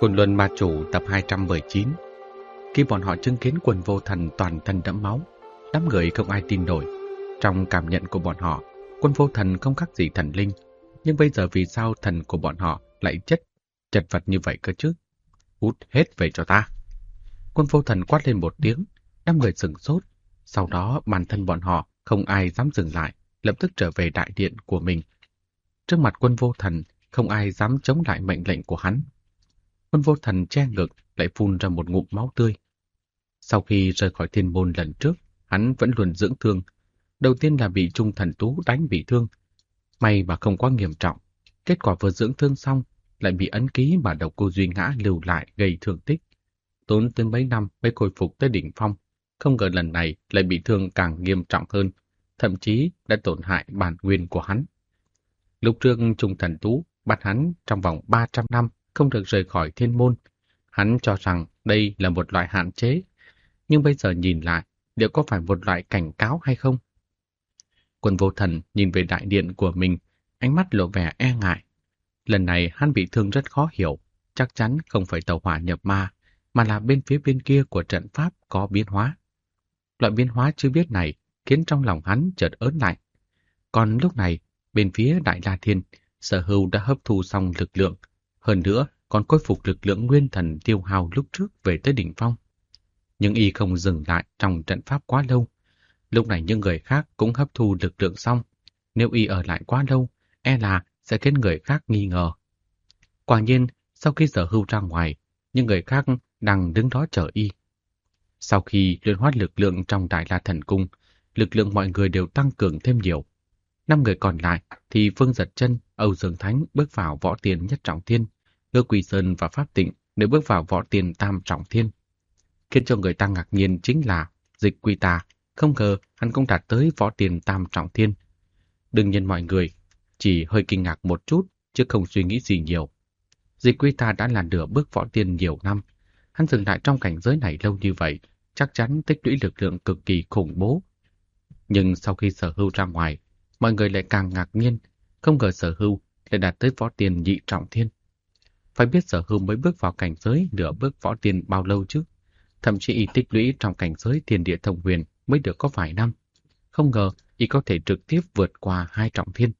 Quân Luân Ma Chủ tập 219. Khi bọn họ chứng kiến Quân Vô Thần toàn thân đẫm máu, đám người không ai tin nổi. Trong cảm nhận của bọn họ, Quân Vô Thần không khác gì thần linh. Nhưng bây giờ vì sao thần của bọn họ lại chật vật như vậy cơ chứ? Hút hết về cho ta! Quân Vô Thần quát lên một tiếng, đám người sửng sốt. Sau đó bản thân bọn họ không ai dám dừng lại, lập tức trở về đại điện của mình. Trước mặt Quân Vô Thần, không ai dám chống lại mệnh lệnh của hắn. Quân Vô Thần che ngực lại phun ra một ngụm máu tươi. Sau khi rời khỏi thiên môn lần trước, hắn vẫn luôn dưỡng thương. Đầu tiên là bị Trung Thần Tú đánh bị thương. May mà không quá nghiêm trọng. Kết quả vừa dưỡng thương xong, lại bị ấn ký mà Độc Cô Duy Ngã lưu lại gây thương tích. Tốn tới mấy năm mới khôi phục tới đỉnh phong. Không ngờ lần này lại bị thương càng nghiêm trọng hơn, thậm chí đã tổn hại bản nguyên của hắn. Lúc trước Trung Thần Tú bắt hắn trong vòng 300 năm không được rời khỏi thiên môn. Hắn cho rằng đây là một loại hạn chế, nhưng bây giờ nhìn lại, liệu có phải một loại cảnh cáo hay không? Quân Vô Thần nhìn về đại điện của mình, ánh mắt lộ vẻ e ngại. Lần này hắn bị thương rất khó hiểu, chắc chắn không phải tẩu hỏa nhập ma, mà là bên kia của trận pháp có biến hóa. Loại biến hóa chưa biết này khiến trong lòng hắn chợt ớn lạnh. Còn lúc này, bên phía Đại La Thiên, Sở Hưu đã hấp thu xong lực lượng, hơn nữa còn khôi phục lực lượng nguyên thần tiêu hao lúc trước về tới đỉnh phong. Nhưng y không dừng lại trong trận pháp quá lâu. Lúc này những người khác cũng hấp thu lực lượng xong. Nếu y ở lại quá lâu, e là sẽ khiến người khác nghi ngờ. Quả nhiên, sau khi Sở Hưu ra ngoài, những người khác đang đứng đó chờ y. Sau khi luyện hóa lực lượng trong Đại La Thần Cung, lực lượng mọi người đều tăng cường thêm nhiều. 5 người còn lại thì Phương Giật Chân, Âu Dương Thánh bước vào Võ Tiên Nhất Trọng Thiên, Ngư Quỳ Sơn và Pháp Tịnh đều bước vào Võ Tiên Tam Trọng Thiên. Khiến cho người ta ngạc nhiên chính là Dịch Quy Tà, không ngờ hắn cũng đạt tới Võ Tiên Tam Trọng Thiên. Đương nhiên mọi người chỉ hơi kinh ngạc một chút chứ không suy nghĩ gì nhiều. Dịch Quy Tà đã là nửa bước Võ Tiên nhiều năm, hắn dừng lại trong cảnh giới này lâu như vậy, chắc chắn tích lũy lực lượng cực kỳ khủng bố. Nhưng sau khi Sở Hưu ra ngoài, mọi người lại càng ngạc nhiên, không ngờ Sở Hưu lại đạt tới Võ Tiên Nhị Trọng Thiên. Phải biết Sở Hưu mới bước vào cảnh giới nửa bước Võ Tiên bao lâu chứ? Thậm chí y tích lũy trong cảnh giới Thiên Địa Thông Huyền mới được có vài năm. Không ngờ y có thể trực tiếp vượt qua 2 trọng thiên.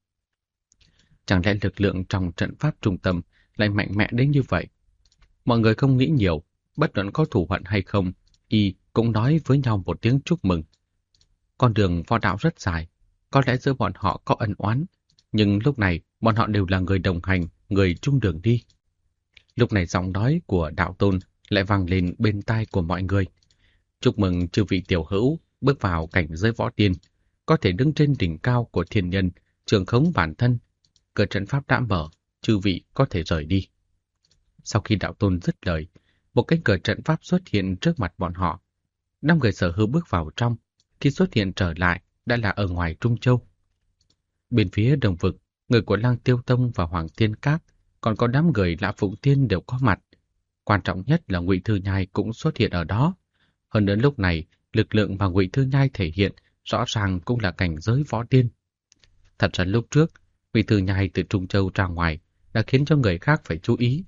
Chẳng lẽ lực lượng trong trận pháp trung tâm lại mạnh mẽ đến như vậy? Mọi người không nghĩ nhiều, bất luận có thù hận hay không, y cũng nói với nhau một tiếng chúc mừng. Con đường võ đạo rất dài, có lẽ giữa bọn họ có ân oán, nhưng lúc này bọn họ đều là người đồng hành, người chung đường đi. Lúc này giọng nói của đạo tôn lại vang lên bên tai của mọi người. Chúc mừng chư vị tiểu hữu bước vào cảnh giới võ tiên, có thể đứng trên đỉnh cao của thiên nhân, trường khống bản thân. Cửa trận pháp đã mở, chư vị có thể rời đi. Sau khi đạo tôn dứt lời, một cánh cửa trận pháp xuất hiện trước mặt bọn họ. 5 người Sở Hưu bước vào trong, khi xuất hiện trở lại đã là ở ngoài Trung Châu. Bên phía Đồng Vực, người của Lăng Tiêu Tông và Hoàng Thiên Các, còn có đám người Lã Phụng Tiên đều có mặt. Quan trọng nhất là Ngụy Thư Nhai cũng xuất hiện ở đó. Hơn nữa lúc này, lực lượng mà Ngụy Thư Nhai thể hiện rõ ràng cũng là cảnh giới võ tiên. Thật ra lúc trước, Ngụy Thư Nhai từ Trung Châu ra ngoài đã khiến cho người khác phải chú ý.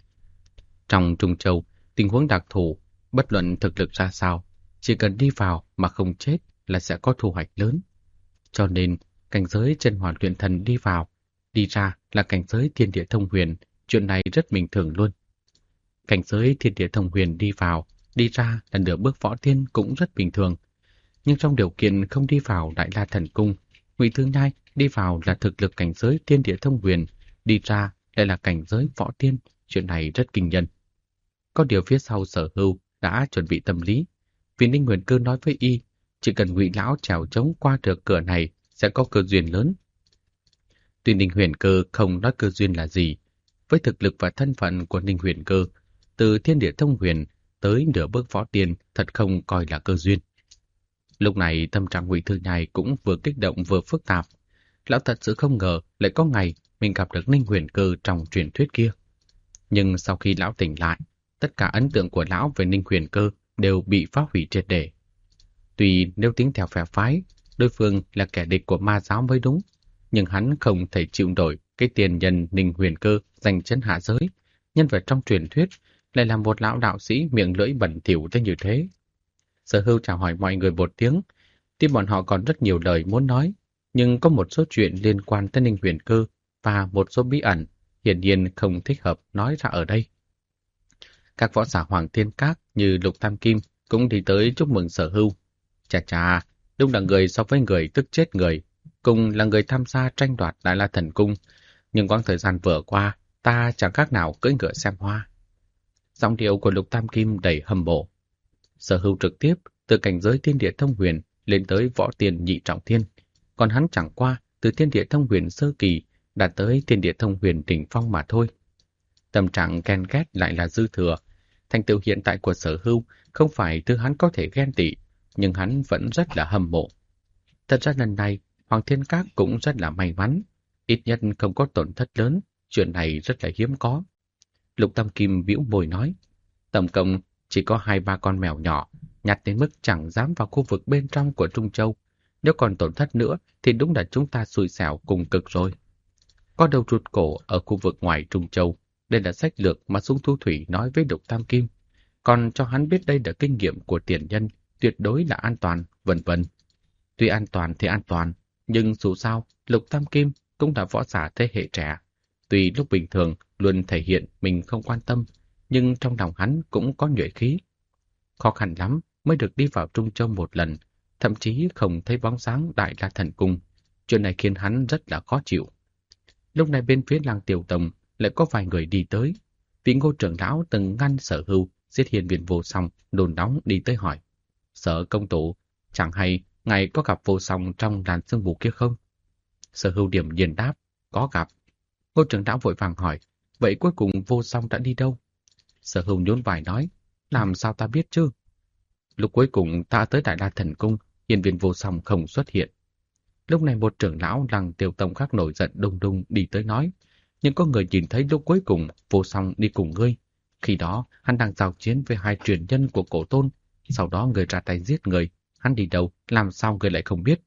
Trong Trung Châu, tình huống đặc thù, bất luận thực lực ra sao, chỉ cần đi vào mà không chết là sẽ có thu hoạch lớn. Cho nên, cảnh giới chân hỏa luyện thần đi vào, đi ra là cảnh giới Thiên Địa Thông Huyền, chuyện này rất bình thường luôn. Cảnh giới Thiên Địa Thông Huyền đi vào, đi ra là nửa bước võ tiên cũng rất bình thường. Nhưng trong điều kiện không đi vào Đại La Thần Cung, Ngụy Thư Nhai đi vào là thực lực cảnh giới Thiên Địa Thông Huyền, đi ra lại là cảnh giới võ tiên, chuyện này rất kinh nhân. Có điều phía sau Sở Hưu đã chuẩn bị tâm lý, vì Ninh Huyền Cơ nói với y, chỉ cần Ngụy lão trèo trống qua được cửa này sẽ có cơ duyên lớn. Tuy Ninh Huyền Cơ không nói cơ duyên là gì, với thực lực và thân phận của Ninh Huyền Cơ, từ Thiên Địa Thông Huyền tới nửa bước võ tiên thật không coi là cơ duyên. Lúc này tâm trạng Ngụy Thư Nhai cũng vừa kích động vừa phức tạp. Lão thật sự không ngờ lại có ngày mình gặp được Ninh Huyền Cơ trong truyền thuyết kia. Nhưng sau khi lão tỉnh lại, tất cả ấn tượng của lão về Ninh Huyền Cơ đều bị phá hủy triệt để. Tuy nếu tính theo phe phái, đối phương là kẻ địch của ma giáo mới đúng, nhưng hắn không thể chịu nổi cái tiền nhân Ninh Huyền Cơ giành chân hạ giới, nhân vật trong truyền thuyết lại là một lão đạo sĩ miệng lưỡi bẩn thỉu tới như thế. Sở Hưu chào hỏi mọi người một tiếng, tuy bọn họ còn rất nhiều lời muốn nói, nhưng có một số chuyện liên quan tới Ninh Huyền Cơ và một số bí ẩn hiển nhiên không thích hợp nói ra ở đây. Các võ giả Hoàng Thiên Các như Lục Tam Kim cũng đi tới chúc mừng Sở Hưu. Chà chà, đúng là người so với người tức chết người, cùng là người tham gia tranh đoạt Đại La Thần Cung, nhưng quãng thời gian vừa qua, ta chẳng khác nào cưỡi ngựa xem hoa. Giọng điệu của Lục Tam Kim đầy hâm mộ. Sở Hưu trực tiếp từ cảnh giới thiên địa thông huyền lên tới võ tiền nhị trọng thiên, còn hắn chẳng qua từ thiên địa thông huyền sơ kỳ đạt tới thiên địa thông huyền đỉnh phong mà thôi. Tâm trạng ghen ghét lại là dư thừa. Thành tựu hiện tại của Sở Hưu không phải thứ hắn có thể ghen tị, nhưng hắn vẫn rất là hâm mộ. Thật ra lần này, Hoàng Thiên Các cũng rất là may mắn, ít nhất không có tổn thất lớn, chuyện này rất là hiếm có. Lục Tam Kim bĩu môi nói, tổng cộng chỉ có 2-3 con mèo nhỏ, nhặt đến mức chẳng dám vào khu vực bên trong của Trung Châu. Nếu còn tổn thất nữa thì đúng là chúng ta xui xẻo cùng cực rồi. Có đầu rụt cổ ở khu vực ngoài Trung Châu, đây là sách lược mà Sung Thu Thủy nói với Lục Tam Kim, còn cho hắn biết đây là kinh nghiệm của tiền nhân, tuyệt đối là an toàn, vân vân. Tuy an toàn thì an toàn, nhưng dù sao, Lục Tam Kim cũng là võ giả thế hệ trẻ. Tuy lúc bình thường luôn thể hiện mình không quan tâm, nhưng trong lòng hắn cũng có nhuệ khí. Khó khăn lắm mới được đi vào Trung Châu một lần, thậm chí không thấy bóng dáng Đại La Thần Cung. Chuyện này khiến hắn rất là khó chịu. Lúc này bên phía Lăng Tiểu Tông lại có vài người đi tới. Vị Ngô trưởng lão từng ngăn Sở Hưu giết Hiên Viên Vô Song, đồn nóng đi tới hỏi. Sở công tử, chẳng hay ngài có gặp Vô Song trong làn sương mù kia không? Sở Hưu điểm nhiên đáp, có gặp. Ngô trưởng lão vội vàng hỏi, vậy cuối cùng Vô Song đã đi đâu? Sở Hưu nhún vai nói, làm sao ta biết chứ? Lúc cuối cùng ta tới Đại La Thần Cung, Hiên Viên Vô Song không xuất hiện. Lúc này một trưởng lão Lăng Tiểu Tông khác nổi giận đùng đùng đi tới nói, nhưng có người nhìn thấy lúc cuối cùng Vô Song đi cùng ngươi. Khi đó hắn đang giao chiến với 2 truyền nhân của Cổ Tôn, sau đó người ra tay giết người. Hắn đi đâu, làm sao người lại không biết?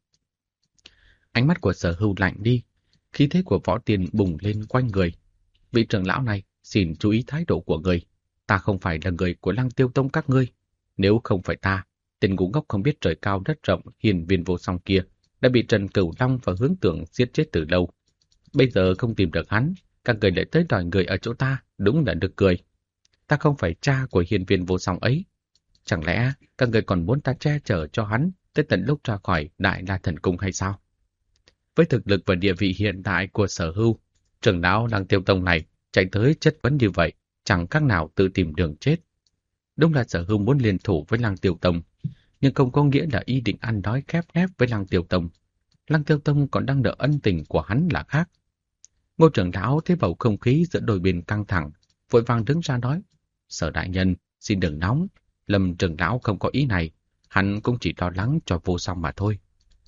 Ánh mắt của Sở Hưu lạnh đi, khí thế của võ tiền bùng lên quanh người. Vị trưởng lão này, xin chú ý thái độ của người. Ta không phải là người của Lăng Tiêu Tông các ngươi. Nếu không phải ta, tên ngu ngốc không biết trời cao đất rộng Hiên Viên Vô Song kia đã bị Trần Cửu Long và Hướng Tưởng giết chết từ lâu. Bây giờ không tìm được hắn, các người lại tới đòi người ở chỗ ta, đúng là được cười. Ta không phải cha của Hiên Viên Vô Song ấy. Chẳng lẽ các người còn muốn ta che chở cho hắn tới tận lúc ra khỏi Đại La Thần Cung hay sao? Với thực lực và địa vị hiện tại của Sở Hưu, trưởng lão Lăng Tiêu Tông này chạy tới chất vấn như vậy, chẳng khác nào tự tìm đường chết. Đúng là Sở Hưu muốn liên thủ với Lăng Tiêu Tông, nhưng không có nghĩa là ý định ăn đói khép nép với Lăng Tiêu Tông. Lăng Tiêu Tông còn đang nợ ân tình của hắn là khác. Ngô trưởng lão thấy bầu không khí giữa đôi bên căng thẳng, vội vàng đứng ra nói, Sở đại nhân, xin đừng nóng, Lâm trưởng lão không có ý này, hắn cũng chỉ lo lắng cho Vô Song mà thôi.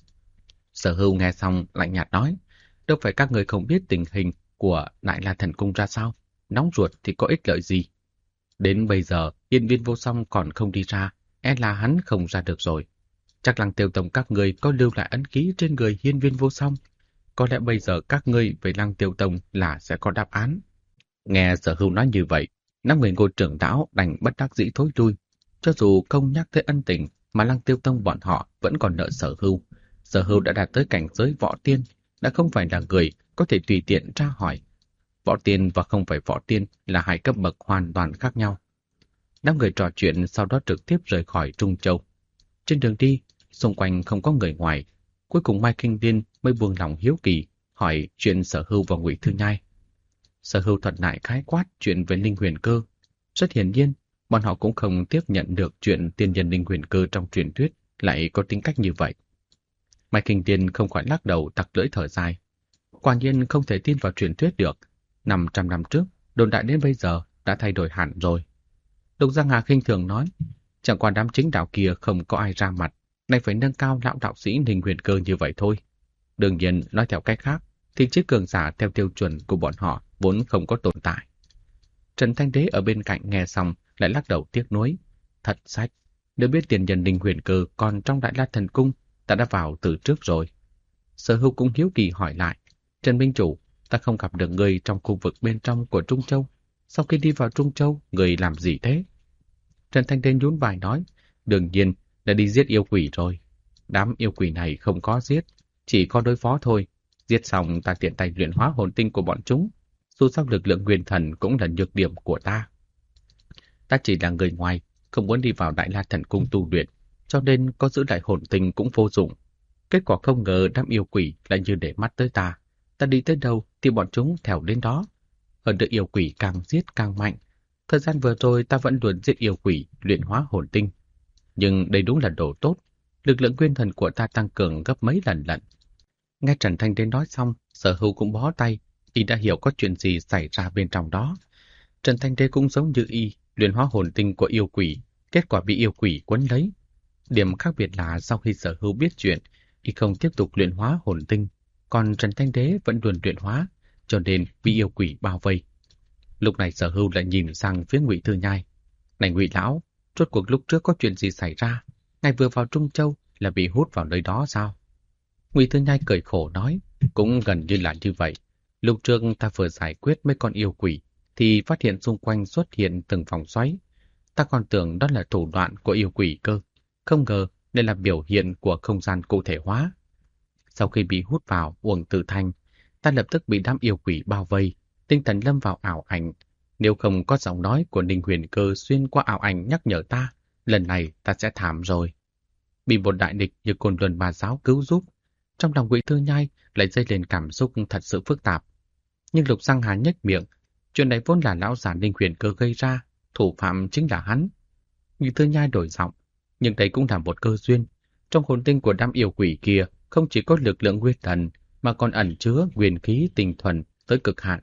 Sở Hưu nghe xong lạnh nhạt nói, đâu phải các người không biết tình hình của Đại La Thần Cung ra sao, nóng ruột thì có ích lợi gì. Đến bây giờ, Hiên Viên Vô Song còn không đi ra, e là hắn không ra được rồi. Chắc Lăng Tiêu Tông các người có lưu lại ấn ký trên người Hiên Viên Vô Song. Có lẽ bây giờ các ngươi về Lăng Tiêu Tông là sẽ có đáp án. Nghe Sở Hưu nói như vậy, 5 người Ngô trưởng lão đành bất đắc dĩ thối lui. Cho dù không nhắc tới ân tình mà Lăng Tiêu Tông bọn họ vẫn còn nợ Sở Hưu. Sở Hưu đã đạt tới cảnh giới võ tiên, đã không phải là người có thể tùy tiện tra hỏi. Võ tiên và không phải võ tiên là 2 cấp bậc hoàn toàn khác nhau. 5 người trò chuyện sau đó trực tiếp rời khỏi Trung Châu. Trên đường đi, xung quanh không có người ngoài. Cuối cùng Mai Kinh Điên mới buông lòng hiếu kỳ, hỏi chuyện Sở Hưu và Ngụy Thư Nhai. Sở Hưu thuật lại khái quát chuyện về Ninh Huyền Cơ. Rất hiển nhiên, bọn họ cũng không tiếp nhận được chuyện tiên nhân Ninh Huyền Cơ trong truyền thuyết lại có tính cách như vậy. Mai Kinh Điên không khỏi lắc đầu tặc lưỡi thở dài. Quả nhiên không thể tin vào truyền thuyết được. 500 năm trước, đồn đại đến bây giờ đã thay đổi hẳn rồi. Độc Giang Hà khinh thường nói, chẳng qua đám chính đạo kia không có ai ra mặt, đành phải nâng cao lão đạo sĩ Ninh Huyền Cơ như vậy thôi. Đương nhiên, nói theo cách khác, thì chiếc cường giả theo tiêu chuẩn của bọn họ vốn không có tồn tại. Trần Thanh Đế ở bên cạnh nghe xong lại lắc đầu tiếc nuối. Thật sách, nếu biết tiền nhân Ninh Huyền Cơ còn trong Đại La Thần Cung, ta đã vào từ trước rồi. Sở Hưu cũng hiếu kỳ hỏi lại, Trần Minh Chủ, ta không gặp được người trong khu vực bên trong của Trung Châu. Sau khi đi vào Trung Châu, người làm gì thế? Trần Thanh Đế nhún vai nói, đương nhiên là đi giết yêu quỷ rồi. Đám yêu quỷ này không có giết, chỉ có đối phó thôi. Giết xong ta tiện tay luyện hóa hồn tinh của bọn chúng. Dù sao lực lượng nguyên thần cũng là nhược điểm của ta. Ta chỉ là người ngoài, không muốn đi vào Đại La Thần Cung tu luyện, cho nên có giữ lại hồn tinh cũng vô dụng. Kết quả không ngờ đám yêu quỷ lại như để mắt tới ta. Ta đi tới đâu thì bọn chúng theo đến đó. Hơn nữa yêu quỷ càng giết càng mạnh. Thời gian vừa rồi ta vẫn luôn giết yêu quỷ, luyện hóa hồn tinh. Nhưng đây đúng là đồ tốt. Lực lượng nguyên thần của ta tăng cường gấp mấy lần lận. Nghe Trần Thanh Đế nói xong, Sở Hưu cũng bó tay. Y đã hiểu có chuyện gì xảy ra bên trong đó. Trần Thanh Đế cũng giống như Y, luyện hóa hồn tinh của yêu quỷ, kết quả bị yêu quỷ quấn lấy. Điểm khác biệt là sau khi Sở Hưu biết chuyện, Y không tiếp tục luyện hóa hồn tinh, còn Trần Thanh Đế vẫn luôn luyện hóa, cho nên bị yêu quỷ bao vây. Lúc này Sở Hưu lại nhìn sang phía Ngụy Thư Nhai. Này Ngụy lão, rốt cuộc lúc trước có chuyện gì xảy ra? Ngài vừa vào Trung Châu là bị hút vào nơi đó sao? Ngụy Thư Nhai cười khổ nói, cũng gần như là như vậy. Lúc trước ta vừa giải quyết mấy con yêu quỷ, thì phát hiện xung quanh xuất hiện từng vòng xoáy. Ta còn tưởng đó là thủ đoạn của yêu quỷ cơ. Không ngờ đây là biểu hiện của không gian cụ thể hóa. Sau khi bị hút vào uổng tử thanh, ta lập tức bị đám yêu quỷ bao vây, tinh thần lâm vào ảo ảnh. Nếu không có giọng nói của Ninh Huyền Cơ xuyên qua ảo ảnh nhắc nhở ta, lần này ta sẽ thảm rồi. Bị một đại địch như Côn Luân Ma Giáo cứu giúp, trong lòng Ngụy Thư Nhai lại dấy lên cảm xúc thật sự phức tạp. Nhưng Lục Giang Hà nhếch miệng, chuyện này vốn là lão già Ninh Huyền Cơ gây ra, thủ phạm chính là hắn. Ngụy Thư Nhai đổi giọng, nhưng đây cũng là một cơ duyên. Trong hồn tinh của đám yêu quỷ kia không chỉ có lực lượng nguyên thần mà còn ẩn chứa nguyên khí tinh thuần tới cực hạn.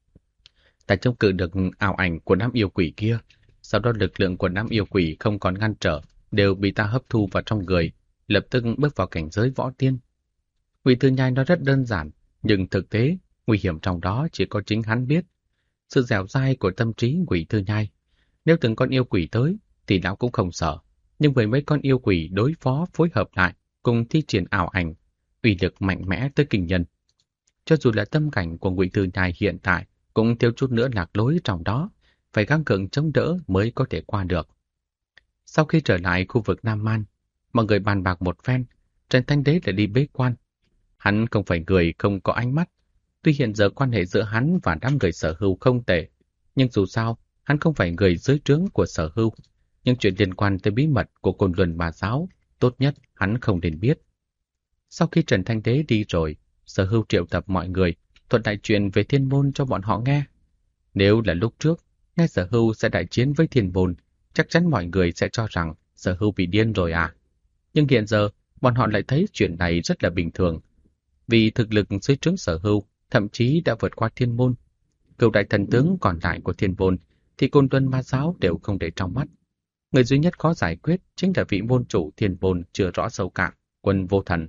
Ta chống cự được ảo ảnh của đám yêu quỷ kia, sau đó lực lượng của đám yêu quỷ không còn ngăn trở, đều bị ta hấp thu vào trong người, lập tức bước vào cảnh giới võ tiên. Ngụy Thư Nhai nói rất đơn giản, nhưng thực tế nguy hiểm trong đó chỉ có chính hắn biết. Sự dẻo dai của tâm trí Ngụy Thư Nhai, nếu từng con yêu quỷ tới thì lão cũng không sợ, nhưng với mấy con yêu quỷ đối phó phối hợp lại cùng thi triển ảo ảnh, uy lực mạnh mẽ tới kinh nhân. Cho dù là tâm cảnh của Ngụy Thư Nhai hiện tại cũng thiếu chút nữa lạc lối trong đó, phải gắng gượng chống đỡ mới có thể qua được. Sau khi trở lại khu vực Nam Man, mọi người bàn bạc một phen, Trần Thanh Đế lại đi bế quan. Hắn không phải người không có ánh mắt, tuy hiện giờ quan hệ giữa hắn và đám người Sở Hưu không tệ, nhưng dù sao, hắn không phải người dưới trướng của Sở Hưu. Nhưng chuyện liên quan tới bí mật của Côn Luân Ma Giáo, tốt nhất hắn không nên biết. Sau khi Trần Thanh Đế đi rồi, Sở Hưu triệu tập mọi người, thuật lại chuyện về Thiên Môn cho bọn họ nghe. Nếu là lúc trước, nghe Sở Hưu sẽ đại chiến với Thiên Môn, chắc chắn mọi người sẽ cho rằng Sở Hưu bị điên rồi à. Nhưng hiện giờ, bọn họ lại thấy chuyện này rất là bình thường. Vì thực lực dưới trướng Sở Hưu thậm chí đã vượt qua Thiên Môn. Cựu đại thần tướng còn lại của Thiên Môn thì Côn Luân Ma Giáo đều không để trong mắt. Người duy nhất khó giải quyết chính là vị môn chủ Thiên Môn chưa rõ sâu cạn, Quân Vô Thần.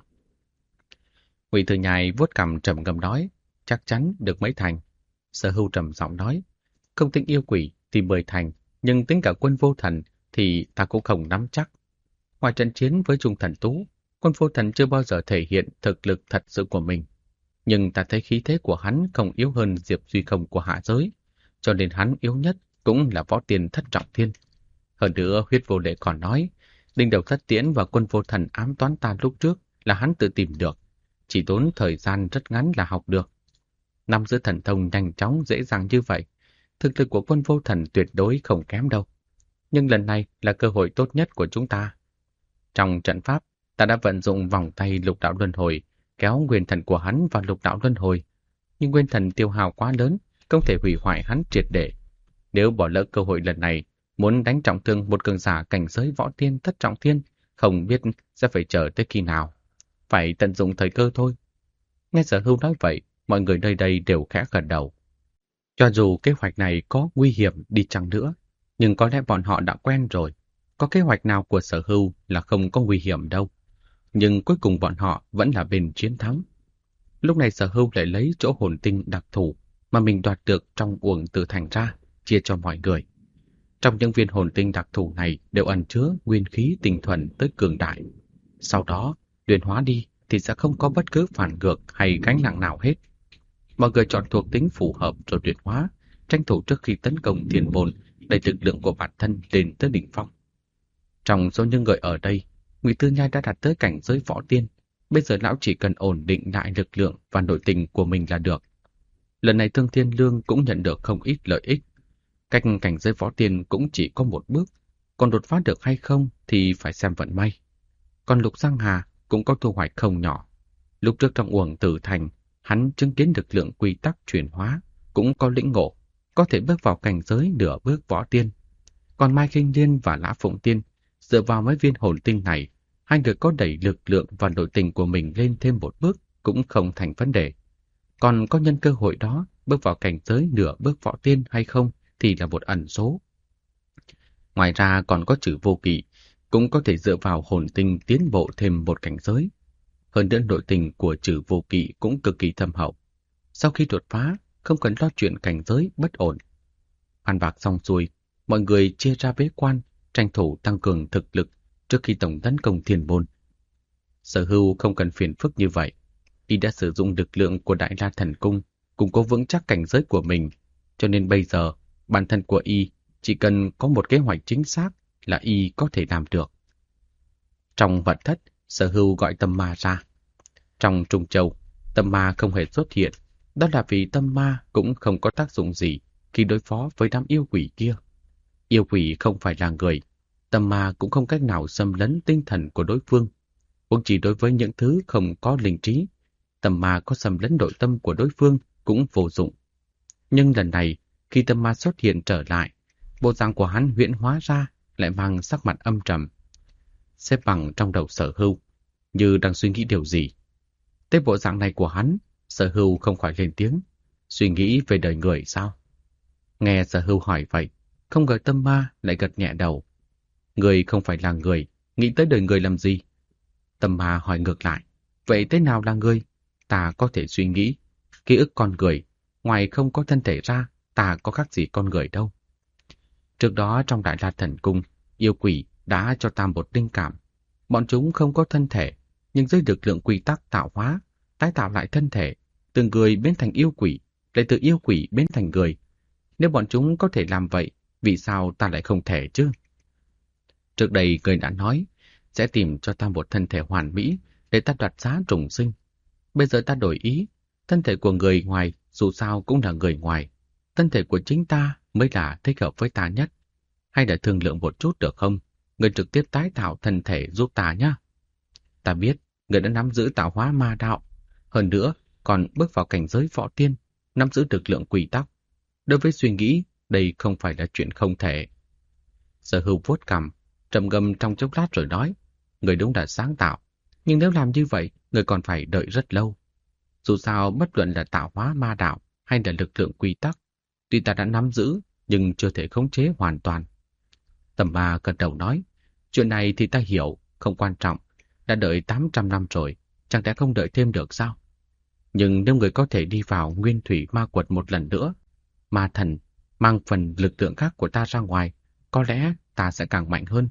Ngụy Thư Nhai vuốt cằm trầm ngâm nói, chắc chắn được mấy thành. Sở Hưu trầm giọng nói, không tính yêu quỷ thì 10 thành, nhưng tính cả Quân Vô Thần thì ta cũng không nắm chắc. Ngoài trận chiến với Trung Thần Tú, Quân Vô Thần chưa bao giờ thể hiện thực lực thật sự của mình. Nhưng ta thấy khí thế của hắn không yếu hơn Diệp Duy Không của hạ giới, cho nên hắn yếu nhất cũng là võ tiên thất trọng thiên. Hơn nữa, Huyết Vô Lệ còn nói, đinh đầu thất tiễn và Quân Vô Thần ám toán ta lúc trước là hắn tự tìm được, chỉ tốn thời gian rất ngắn là học được. Nắm giữ thần thông nhanh chóng dễ dàng như vậy, thực lực của Quân Vô Thần tuyệt đối không kém đâu. Nhưng lần này là cơ hội tốt nhất của chúng ta. Trong trận pháp, ta đã vận dụng vòng tay lục đạo luân hồi, kéo nguyên thần của hắn vào lục đạo luân hồi. Nhưng nguyên thần tiêu hao quá lớn, không thể hủy hoại hắn triệt để. Nếu bỏ lỡ cơ hội lần này, muốn đánh trọng thương một cường giả cảnh giới võ tiên thất trọng thiên, không biết sẽ phải chờ tới khi nào. Phải tận dụng thời cơ thôi. Nghe Sở Hưu nói vậy, mọi người nơi đây đều khẽ gật đầu. Cho dù kế hoạch này có nguy hiểm đi chăng nữa, nhưng có lẽ bọn họ đã quen rồi. Có kế hoạch nào của Sở Hưu là không có nguy hiểm đâu. Nhưng cuối cùng bọn họ vẫn là bên chiến thắng. Lúc này Sở Hưu lại lấy chỗ hồn tinh đặc thù mà mình đoạt được trong uổng tử thành ra, chia cho mọi người. Trong những viên hồn tinh đặc thù này đều ẩn chứa nguyên khí tinh thuần tới cường đại. Sau đó, luyện hóa đi thì sẽ không có bất cứ phản ngược hay gánh nặng nào hết. Mọi người chọn thuộc tính phù hợp rồi luyện hóa, tranh thủ trước khi tấn công Thiên Môn, đẩy lực lượng của bản thân lên tới đỉnh phong. Trong số những người ở đây, Ngụy Tư Nhai đã đạt tới cảnh giới võ tiên, bây giờ lão chỉ cần ổn định lại lực lượng và nội tình của mình là được. Lần này Thương Thiên Lương cũng nhận được không ít lợi ích. Cách cảnh giới võ tiên cũng chỉ có một bước, còn đột phá được hay không thì phải xem vận may. Còn Lục Giang Hà cũng có thu hoạch không nhỏ. Lúc trước trong Uổng Tử Thành, hắn chứng kiến lực lượng quy tắc chuyển hóa, cũng có lĩnh ngộ, có thể bước vào cảnh giới nửa bước võ tiên. Còn Mai Khinh Liên và Lã Phụng Tiên, dựa vào mấy viên hồn tinh này, hai người có đẩy lực lượng và nội tình của mình lên thêm một bước cũng không thành vấn đề. Còn có nhân cơ hội đó bước vào cảnh giới nửa bước võ tiên hay không thì là một ẩn số. Ngoài ra còn có Trử Vô Kỵ, cũng có thể dựa vào hồn tinh tiến bộ thêm một cảnh giới. Hơn nữa nội tình của Trử Vô Kỵ cũng cực kỳ thâm hậu. Sau khi đột phá, không cần lo chuyện cảnh giới bất ổn. Ăn bạc xong xuôi, mọi người chia ra bế quan, tranh thủ tăng cường thực lực trước khi tổng tấn công Thiên Môn. Sở Hưu không cần phiền phức như vậy. Y đã sử dụng lực lượng của Đại La Thần Cung, củng cố vững chắc cảnh giới của mình, cho nên bây giờ bản thân của Y chỉ cần có một kế hoạch chính xác là Y có thể làm được. Trong vật thất, Sở Hưu gọi Tâm Ma ra. Trong Trung Châu, Tâm Ma không hề xuất hiện, đó là vì Tâm Ma cũng không có tác dụng gì khi đối phó với đám yêu quỷ kia. Yêu quỷ không phải là người, Tâm Ma cũng không cách nào xâm lấn tinh thần của đối phương. Huống chỉ đối với những thứ không có linh trí, Tâm Ma có xâm lấn nội tâm của đối phương cũng vô dụng. Nhưng lần này, khi Tâm Ma xuất hiện trở lại, bộ dạng của hắn huyễn hóa ra lại mang sắc mặt âm trầm. Xếp bằng trong đầu Sở Hưu, như đang suy nghĩ điều gì. Tới bộ dạng này của hắn, Sở Hưu không khỏi lên tiếng. Suy nghĩ về đời người sao? Nghe Sở Hưu hỏi vậy, không ngờ Tâm Ma lại gật nhẹ đầu. Người không phải là người, nghĩ tới đời người làm gì? Tâm Ma hỏi ngược lại. Vậy thế nào là người? Ta có thể suy nghĩ. Ký ức con người, ngoài không có thân thể ra, ta có khác gì con người đâu. Trước đó trong Đại La Thần Cung, yêu quỷ đã cho ta một linh cảm. Bọn chúng không có thân thể, nhưng dưới lực lượng quy tắc tạo hóa, tái tạo lại thân thể, từ người biến thành yêu quỷ, lại từ yêu quỷ biến thành người. Nếu bọn chúng có thể làm vậy, vì sao ta lại không thể chứ? Trước đây người đã nói, sẽ tìm cho ta một thân thể hoàn mỹ để ta đoạt giá trùng sinh. Bây giờ ta đổi ý, thân thể của người ngoài dù sao cũng là người ngoài. Thân thể của chính ta mới là thích hợp với ta nhất. Hay là thương lượng một chút được không? Người trực tiếp tái tạo thân thể giúp ta nhé. Ta biết, người đã nắm giữ tạo hóa ma đạo. Hơn nữa, còn bước vào cảnh giới võ tiên, nắm giữ lực lượng quy tắc. Đối với suy nghĩ, đây không phải là chuyện không thể. Sở Hưu vuốt cằm, trầm ngâm trong chốc lát rồi nói, người đúng là sáng tạo. Nhưng nếu làm như vậy, người còn phải đợi rất lâu. Dù sao, bất luận là tạo hóa ma đạo hay là lực lượng quy tắc, tuy ta đã nắm giữ, nhưng chưa thể khống chế hoàn toàn. Tâm Ma gật đầu nói, chuyện này thì ta hiểu, không quan trọng. Đã đợi 800 năm rồi, chẳng lẽ không đợi thêm được sao? Nhưng nếu người có thể đi vào nguyên thủy ma quật một lần nữa, ma thần mang phần lực lượng khác của ta ra ngoài, có lẽ ta sẽ càng mạnh hơn.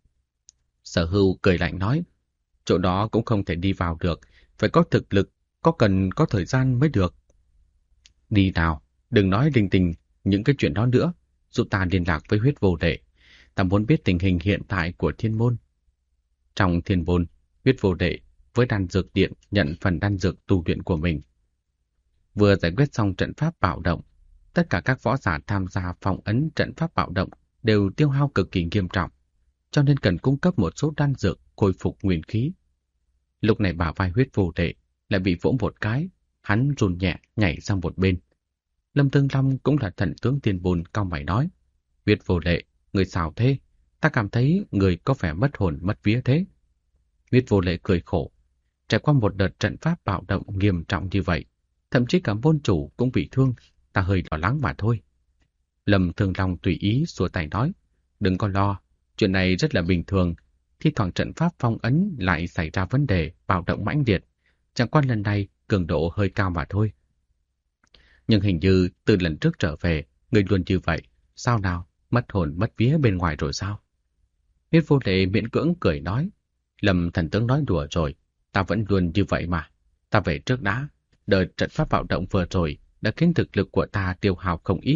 Sở Hưu cười lạnh nói, chỗ đó cũng không thể đi vào được, phải có thực lực, có cần có thời gian mới được. Đi nào, đừng nói linh tinh những cái chuyện đó nữa, giúp ta liên lạc với Huyết Vô Lệ. Ta muốn biết tình hình hiện tại của Thiên Môn. Trong Thiên Môn, Huyết Vô Lệ với đan dược điện nhận phần đan dược tu luyện của mình. Vừa giải quyết xong trận pháp bạo động, tất cả các võ giả tham gia phong ấn trận pháp bạo động đều tiêu hao cực kỳ nghiêm trọng, cho nên cần cung cấp một số đan dược khôi phục nguyên khí. Lúc này bả vai Huyết Vô Lệ lại bị vỗ một cái, hắn run nhẹ nhảy sang một bên. Lâm Tương Long cũng là thần tướng Thiên Môn cau mày nói, Huyết Vô Lệ, người sao thế? Ta cảm thấy người có vẻ mất hồn mất vía thế. Huyết Vô Lệ cười khổ, trải qua một đợt trận pháp bạo động nghiêm trọng như vậy, thậm chí cả môn chủ cũng bị thương, ta hơi lo lắng mà thôi. Lâm Thương Long tùy ý xua tay nói, đừng có lo, chuyện này rất là bình thường, thi thoảng trận pháp phong ấn lại xảy ra vấn đề bạo động mãnh liệt, chẳng qua lần này cường độ hơi cao mà thôi. Nhưng hình như từ lần trước trở về, người luôn như vậy, sao nào, mất hồn mất vía bên ngoài rồi sao? Huyết Vô Lệ miễn cưỡng cười nói, Lâm thần tướng nói đùa rồi, ta vẫn luôn như vậy mà. Ta về trước đã, đợt trận pháp bạo động vừa rồi đã khiến thực lực của ta tiêu hao không ít,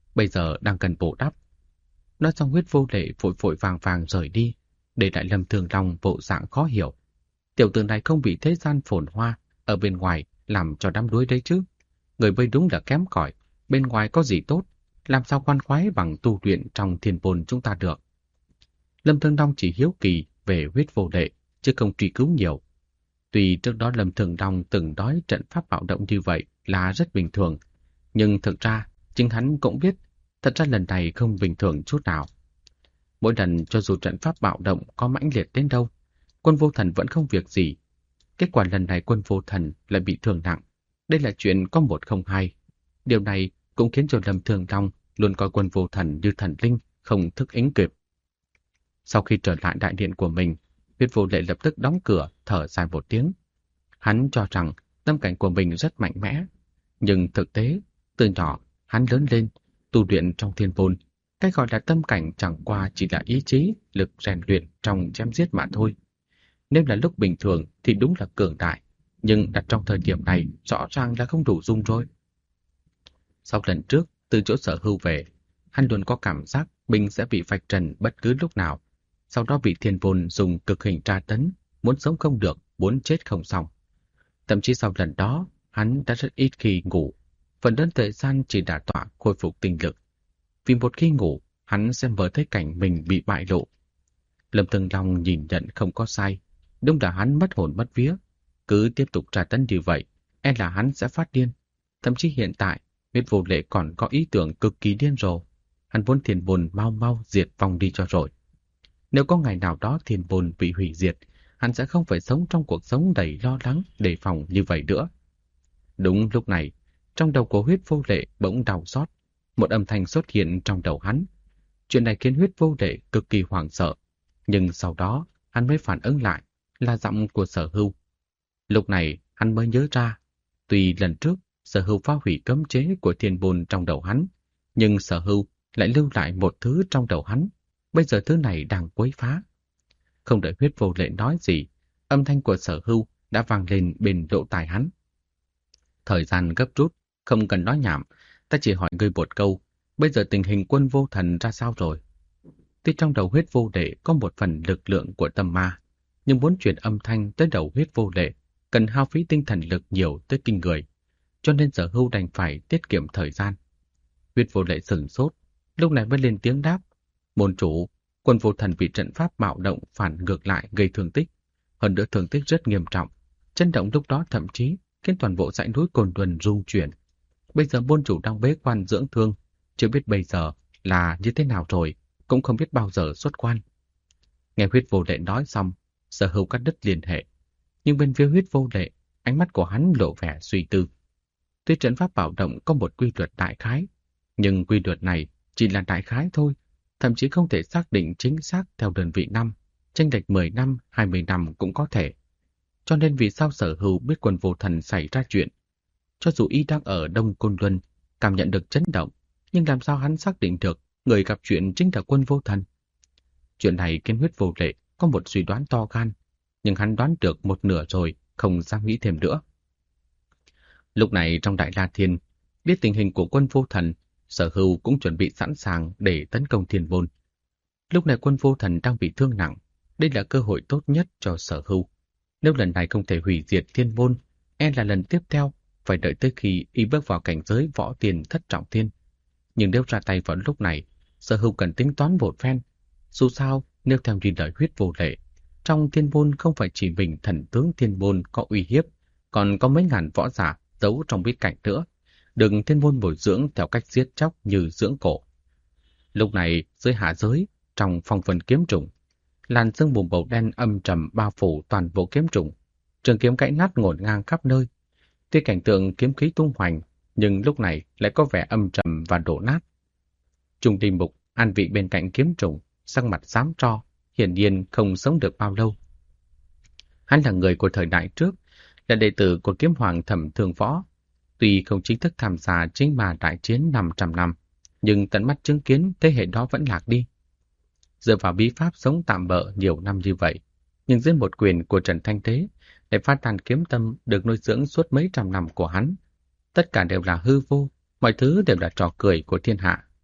bây giờ đang cần bổ đắp. Nói xong Huyết Vô Lệ vội vội vàng vàng rời đi, để lại Lâm Thường Long bộ dạng khó hiểu. Tiểu tử này không bị thế gian phồn hoa ở bên ngoài làm cho đắm đuối đấy chứ. Người bơi đúng là kém cỏi, bên ngoài có gì tốt, làm sao khoan khoái bằng tu luyện trong Thiên Môn chúng ta được. Lâm Thường Long chỉ hiếu kỳ về Huyết Vô Lệ, chứ không truy cứu nhiều. Tuy trước đó Lâm Thường Long từng nói trận pháp bạo động như vậy là rất bình thường, nhưng thực ra chính hắn cũng biết thật ra lần này không bình thường chút nào. Mỗi lần cho dù trận pháp bạo động có mãnh liệt đến đâu, Quân Vô Thần vẫn không việc gì. Kết quả lần này Quân Vô Thần lại bị thương nặng. Đây là chuyện có một không hai. Điều này cũng khiến cho Lâm Thường Long luôn coi Quân Vô Thần như thần linh, không thức ứng kịp. Sau khi trở lại đại điện của mình, Huyết Vô Lệ lập tức đóng cửa, thở dài một tiếng. Hắn cho rằng tâm cảnh của mình rất mạnh mẽ, nhưng thực tế, từ nhỏ hắn lớn lên, tu luyện trong Thiên Môn. Cái gọi là tâm cảnh chẳng qua chỉ là ý chí, lực rèn luyện trong chém giết mà thôi. Nếu là lúc bình thường thì đúng là cường đại, nhưng đặt trong thời điểm này rõ ràng là không đủ dung rồi. Sau lần trước, từ chỗ Sở Hưu về, hắn luôn có cảm giác mình sẽ bị vạch trần bất cứ lúc nào. Sau đó bị Thiên Môn dùng cực hình tra tấn, muốn sống không được, muốn chết không xong. Thậm chí sau lần đó, hắn đã rất ít khi ngủ, phần lớn thời gian chỉ đả tọa khôi phục tinh lực. Vì một khi ngủ, hắn sẽ mơ thấy cảnh mình bị bại lộ. Lâm Thường Long nhìn nhận không có sai, đúng là hắn mất hồn mất vía. Cứ tiếp tục tra tấn như vậy, e là hắn sẽ phát điên. Thậm chí hiện tại, Huyết Vô Lệ còn có ý tưởng cực kỳ điên rồ. Hắn muốn Thiên Môn mau mau diệt vong đi cho rồi. Nếu có ngày nào đó Thiên Môn bị hủy diệt, hắn sẽ không phải sống trong cuộc sống đầy lo lắng, đề phòng như vậy nữa. Đúng lúc này, trong đầu của Huyết Vô Lệ bỗng đau xót. Một âm thanh xuất hiện trong đầu hắn. Chuyện này khiến Huyết Vô Lệ cực kỳ hoảng sợ. Nhưng sau đó, hắn mới phản ứng lại, là giọng của Sở Hưu. Lúc này, hắn mới nhớ ra, tuy lần trước Sở Hưu phá hủy cấm chế của Thiên Môn trong đầu hắn, nhưng Sở Hưu lại lưu lại một thứ trong đầu hắn. Bây giờ thứ này đang quấy phá. Không đợi Huyết Vô Lệ nói gì, âm thanh của Sở Hưu đã vang lên bên lỗ tai hắn. Thời gian gấp rút, không cần nói nhảm, ta chỉ hỏi ngươi một câu, bây giờ tình hình Quân Vô Thần ra sao rồi? Tuy trong đầu Huyết Vô Lệ có một phần lực lượng của tâm ma, nhưng muốn truyền âm thanh tới đầu Huyết Vô Lệ cần hao phí tinh thần lực nhiều tới kinh người, cho nên Sở Hưu đành phải tiết kiệm thời gian. Huyết Vô Lệ sửng sốt, lúc này mới lên tiếng đáp: môn chủ, Quân Vô Thần bị trận pháp bạo động phản ngược lại gây thương tích, hơn nữa thương tích rất nghiêm trọng. Chấn động lúc đó thậm chí khiến toàn bộ dãy núi Cồn Luân rung chuyển. Bây giờ môn chủ đang bế quan dưỡng thương, chưa biết bây giờ là như thế nào rồi, cũng không biết bao giờ xuất quan. Nghe Huyết Vô Lệ nói xong, Sở Hưu cắt đứt liên hệ. Nhưng bên phía Huyết Vô Lệ, ánh mắt của hắn lộ vẻ suy tư. Tuy trận pháp bạo động có một quy luật đại khái, nhưng quy luật này chỉ là đại khái thôi, thậm chí không thể xác định chính xác theo đơn vị năm, chênh lệch 10 năm, 20 năm cũng có thể. Cho nên vì sao Sở Hưu biết Quân Vô Thần xảy ra chuyện? Cho dù y đang ở Đông Côn Luân, cảm nhận được chấn động, nhưng làm sao hắn xác định được người gặp chuyện chính là Quân Vô Thần? Chuyện này khiến Huyết Vô Lệ có một suy đoán to gan, nhưng hắn đoán được một nửa rồi, không dám nghĩ thêm nữa. Lúc này trong Đại La Thiên, biết tình hình của Quân Vô Thần, Sở Hưu cũng chuẩn bị sẵn sàng để tấn công Thiên Môn. Lúc này Quân Vô Thần đang bị thương nặng, đây là cơ hội tốt nhất cho Sở Hưu. Nếu lần này không thể hủy diệt Thiên Môn, e là lần tiếp theo phải đợi tới khi y bước vào cảnh giới võ tiền thất trọng thiên. Nhưng nếu ra tay vào lúc này, Sở Hưu cần tính toán một phen. Dù sao, nếu theo như lời Huyết Vô Lệ, trong Thiên Môn không phải chỉ mình thần tướng Thiên Môn có uy hiếp, còn có mấy ngàn võ giả giấu trong bí cảnh nữa, đừng Thiên Môn bồi dưỡng theo cách giết chóc như dưỡng cổ. Lúc này, dưới hạ giới, trong phong vân kiếm trùng, làn sương mù màu đen âm trầm bao phủ toàn bộ kiếm trùng, trường kiếm gãy nát ngổn ngang khắp nơi. Tuy cảnh tượng kiếm khí tung hoành, nhưng lúc này lại có vẻ âm trầm và đổ nát. Trung Đi Mục an vị bên cạnh kiếm trùng, sắc mặt xám tro, hiển nhiên không sống được bao lâu. Hắn là người của thời đại trước, là đệ tử của kiếm hoàng Thẩm Thương Võ. Tuy không chính thức tham gia chính ma đại chiến 500 năm, nhưng tận mắt chứng kiến thế hệ đó vẫn lạc đi. Dựa vào bí pháp sống tạm bợ nhiều năm như vậy, nhưng dưới một quyền của Trần Thanh Thế, để phát tàn kiếm tâm được nuôi dưỡng suốt mấy trăm năm của hắn, tất cả đều là hư vô, mọi thứ đều là trò cười của thiên hạ.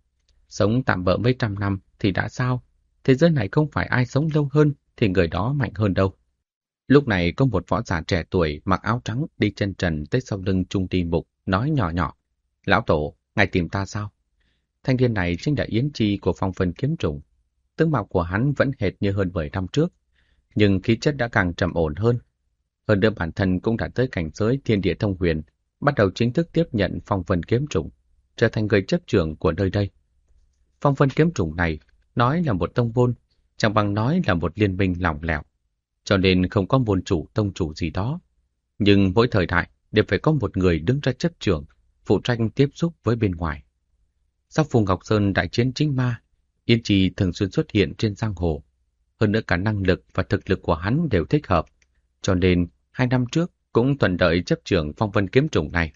Sống tạm bợ mấy trăm năm thì đã sao? Thế giới này không phải ai sống lâu hơn thì người đó mạnh hơn đâu. Lúc này có một võ giả trẻ tuổi mặc áo trắng đi chân trần tới sau lưng Trung Ti Mục, nói nhỏ nhỏ: Lão Tổ, ngài tìm ta sao? Thanh niên này chính là Yến Chi của Phong Vân Kiếm Trùng. Tướng mạo của hắn vẫn hệt như hơn 10 năm trước, nhưng khí chất đã càng trầm ổn hơn. Hơn nữa bản thân cũng đã tới cảnh giới thiên địa thông huyền, bắt đầu chính thức tiếp nhận Phong Vân Kiếm Trùng, trở thành người chấp trưởng của nơi đây. Phong Vân Kiếm Trùng này nói là một tông môn, chẳng bằng nói là một liên minh lỏng lẻo, cho nên không có môn chủ tông chủ gì đó. Nhưng mỗi thời đại đều phải có một người đứng ra chấp trưởng, phụ trách tiếp xúc với bên ngoài. Sau Phù Ngọc Sơn đại chiến chính ma, Yên Trì thường xuyên xuất hiện trên giang hồ. Hơn nữa cả năng lực và thực lực của hắn đều thích hợp, cho nên 2 năm trước cũng thuận lợi chấp trưởng Phong Vân Kiếm Trùng này.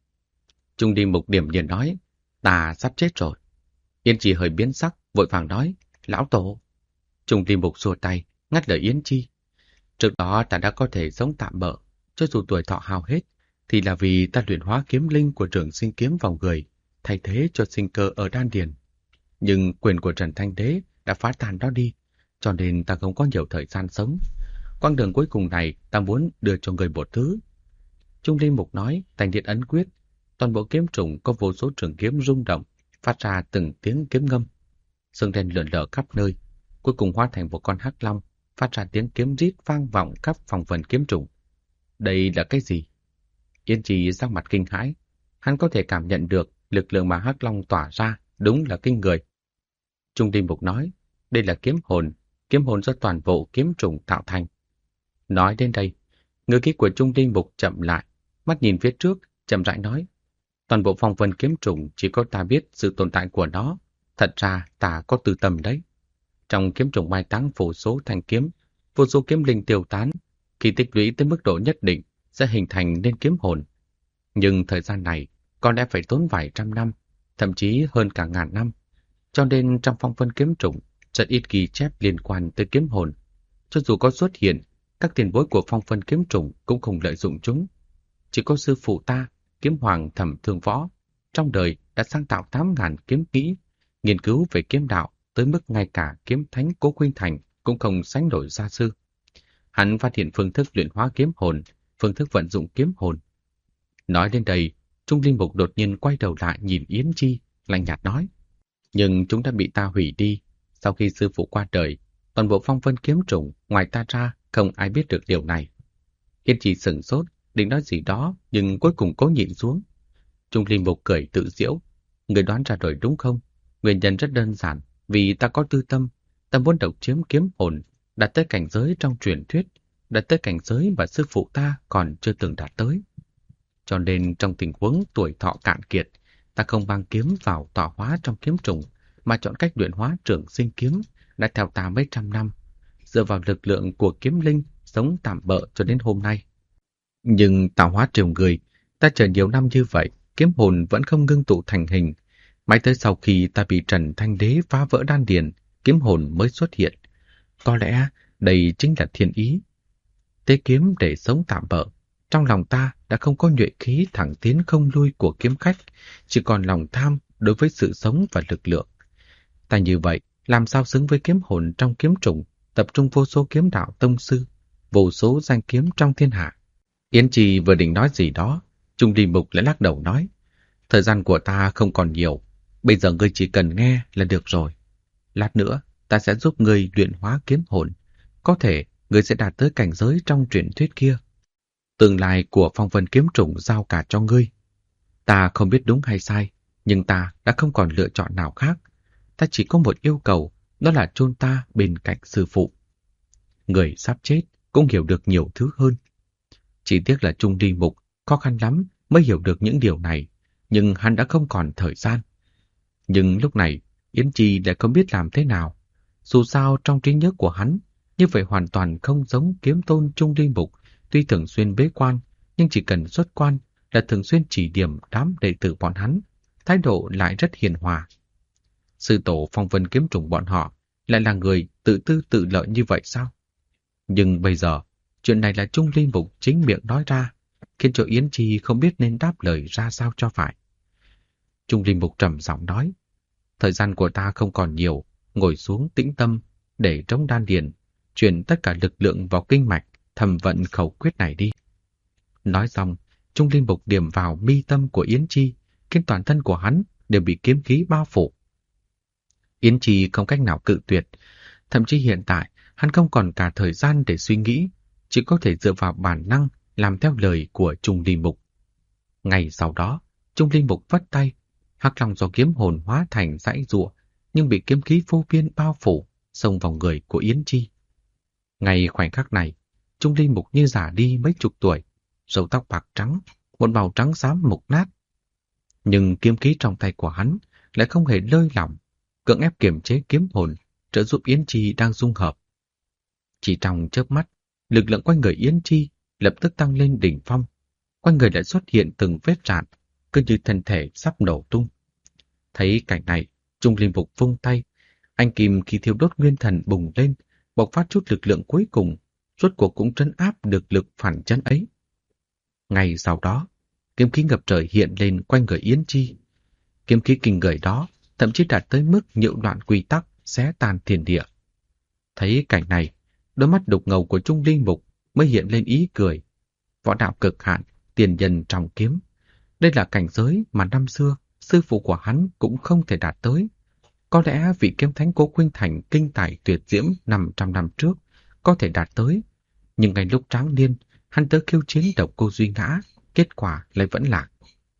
Trung Đi Mục điểm nhiên nói: Ta sắp chết rồi. Yên Trì hơi biến sắc, vội vàng nói: Lão Tổ. Trung Đi Mục xua tay, ngắt lời Yến Chi. Trước đó ta đã có thể sống tạm bợ, cho dù tuổi thọ hao hết, thì là vì ta luyện hóa kiếm linh của Trường Sinh Kiếm vào người, thay thế cho sinh cơ ở đan điền. Nhưng quyền của Trần Thanh Đế đã phá tan đó đi, cho nên ta không có nhiều thời gian sống. Quãng đường cuối cùng này ta muốn đưa cho người một thứ. Trung Linh Mục nói, thành điện ấn quyết, toàn bộ kiếm trùng có vô số trường kiếm rung động, phát ra từng tiếng kiếm ngâm. Sương đen lượn lờ khắp nơi, cuối cùng hóa thành một con hắc long, phát ra tiếng kiếm rít vang vọng khắp Phong Vân Kiếm Trùng. Đây là cái gì? Yên Trì sắc mặt kinh hãi, hắn có thể cảm nhận được lực lượng mà hắc long tỏa ra đúng là kinh người. Trung Linh Mục nói, đây là kiếm hồn do toàn bộ kiếm trùng tạo thành. Nói đến đây, ngữ khí của Trung Linh Mục chậm lại, mắt nhìn phía trước, chậm rãi nói, toàn bộ Phong Vân Kiếm Trùng chỉ có ta biết sự tồn tại của nó, thật ra ta có tư tâm đấy. Trong kiếm trùng mai táng vô số thanh kiếm, vô số kiếm linh tiêu tán, khi tích lũy tới mức độ nhất định sẽ hình thành nên kiếm hồn. Nhưng thời gian này có lẽ phải tốn vài trăm năm, thậm chí hơn cả ngàn năm. Cho nên trong Phong Vân Kiếm Trùng rất ít ghi chép liên quan tới kiếm hồn. Cho dù có xuất hiện, các tiền bối của Phong Vân Kiếm Trùng cũng không lợi dụng chúng. Chỉ có sư phụ ta, Kiếm Hoàng Thẩm Thương Võ, trong đời đã sáng tạo 8.000 kiếm kỹ, nghiên cứu về kiếm đạo tới mức ngay cả kiếm thánh Cố Khuynh Thành cũng không sánh nổi gia sư. Hắn phát hiện phương thức luyện hóa kiếm hồn, phương thức vận dụng kiếm hồn. Nói đến đây, Trung Linh Mục đột nhiên quay đầu lại nhìn Yến Chi, lạnh nhạt nói, nhưng chúng đã bị ta hủy đi. Sau khi sư phụ qua đời, toàn bộ Phong Vân Kiếm Trùng ngoài ta ra không ai biết được điều này. Yến Chi sửng sốt, định nói gì đó, nhưng cuối cùng cố nhịn xuống. Trung Linh Mục cười tự giễu, người đoán ra rồi đúng không? Nguyên nhân rất đơn giản, vì ta có tư tâm, ta muốn độc chiếm kiếm hồn, đạt tới cảnh giới trong truyền thuyết, đạt tới cảnh giới mà sư phụ ta còn chưa từng đạt tới. Cho nên trong tình huống tuổi thọ cạn kiệt, ta không mang kiếm vào tọa hóa trong kiếm trùng, mà chọn cách luyện hóa Trường Sinh Kiếm đã theo ta mấy trăm năm, dựa vào lực lượng của kiếm linh sống tạm bợ cho đến hôm nay. Nhưng tạo hóa triều người, ta chờ nhiều năm như vậy, kiếm hồn vẫn không ngưng tụ thành hình. Mãi tới sau khi ta bị Trần Thanh Đế phá vỡ đan điền, kiếm hồn mới xuất hiện. Có lẽ đây chính là thiên ý. Tế kiếm để sống tạm bợ, trong lòng ta đã không có nhuệ khí thẳng tiến không lui của kiếm khách, chỉ còn lòng tham đối với sự sống và lực lượng. Ta như vậy, làm sao xứng với kiếm hồn trong kiếm trùng, tập trung vô số kiếm đạo tông sư, vô số danh kiếm trong thiên hạ. Yến Chi vừa định nói gì đó, Trung Đi Mục lại lắc đầu nói, thời gian của ta không còn nhiều, bây giờ ngươi chỉ cần nghe là được rồi. Lát nữa, ta sẽ giúp ngươi luyện hóa kiếm hồn, có thể ngươi sẽ đạt tới cảnh giới trong truyền thuyết kia. Tương lai của Phong Vân Kiếm Trùng giao cả cho ngươi. Ta không biết đúng hay sai, nhưng ta đã không còn lựa chọn nào khác. Ta chỉ có một yêu cầu, đó là chôn ta bên cạnh sư phụ. Người sắp chết cũng hiểu được nhiều thứ hơn. Chỉ tiếc là Trung Đi Mục khó khăn lắm mới hiểu được những điều này, nhưng hắn đã không còn thời gian. Nhưng lúc này, Yến Chi lại không biết làm thế nào. Dù sao trong trí nhớ của hắn, như vậy hoàn toàn không giống kiếm tôn Trung Đi Mục, tuy thường xuyên bế quan, nhưng chỉ cần xuất quan là thường xuyên chỉ điểm đám đệ tử bọn hắn, thái độ lại rất hiền hòa. Sư tổ Phong Vân Kiếm Trùng bọn họ lại là người tự tư tự lợi như vậy sao? Nhưng bây giờ, chuyện này là Trung Ly Mục chính miệng nói ra, khiến cho Yến Chi không biết nên đáp lời ra sao cho phải. Trung Ly Mục trầm giọng nói, Thời gian của ta không còn nhiều, ngồi xuống tĩnh tâm để trống đan điền, chuyển tất cả lực lượng vào kinh mạch, thầm vận khẩu quyết này đi. Nói xong, Trung Linh Mục điểm vào mi tâm của Yến Chi, khiến toàn thân của hắn đều bị kiếm khí bao phủ. Yến Chi không cách nào cự tuyệt, thậm chí hiện tại hắn không còn cả thời gian để suy nghĩ, chỉ có thể dựa vào bản năng làm theo lời của Trung Linh Mục. Ngày sau đó, Trung Linh Mục vất tay, hắc long do kiếm hồn hóa thành dãy giụa, nhưng bị kiếm khí vô biên bao phủ, xông vào người của Yến Chi. Ngay khoảnh khắc này, Trung Linh Mục như già đi mấy chục tuổi, râu tóc bạc trắng, một màu trắng xám mục nát. Nhưng kiếm khí trong tay của hắn lại không hề lơi lỏng, cưỡng ép kiềm chế kiếm hồn, trợ giúp Yến Chi đang dung hợp. Chỉ trong chớp mắt, lực lượng quanh người Yến Chi lập tức tăng lên đỉnh phong, quanh người lại xuất hiện từng vết rạn, cứ như thân thể sắp nổ tung. Thấy cảnh này, Trung Linh Mục vung tay, anh kim khi thiêu đốt nguyên thần bùng lên, bộc phát chút lực lượng cuối cùng, rốt cuộc cũng trấn áp được lực phản chấn ấy. Ngay sau đó, kiếm khí ngập trời hiện lên quanh người Yến Chi. Kiếm khí kinh người đó thậm chí đạt tới mức nhiễu loạn quy tắc, xé tan thiên địa. Thấy cảnh này, đôi mắt đục ngầu của Trung Linh Mục mới hiện lên ý cười. Võ đạo cực hạn, tiền nhân trong kiếm. Đây là cảnh giới mà năm xưa sư phụ của hắn cũng không thể đạt tới. Có lẽ vị kiếm thánh Cố Khuynh Thành kinh tài tuyệt diễm 500 năm trước có thể đạt tới, nhưng ngay lúc tráng niên, hắn tới khiêu chiến Độc Cô Duy Ngã, kết quả lại vẫn lạc.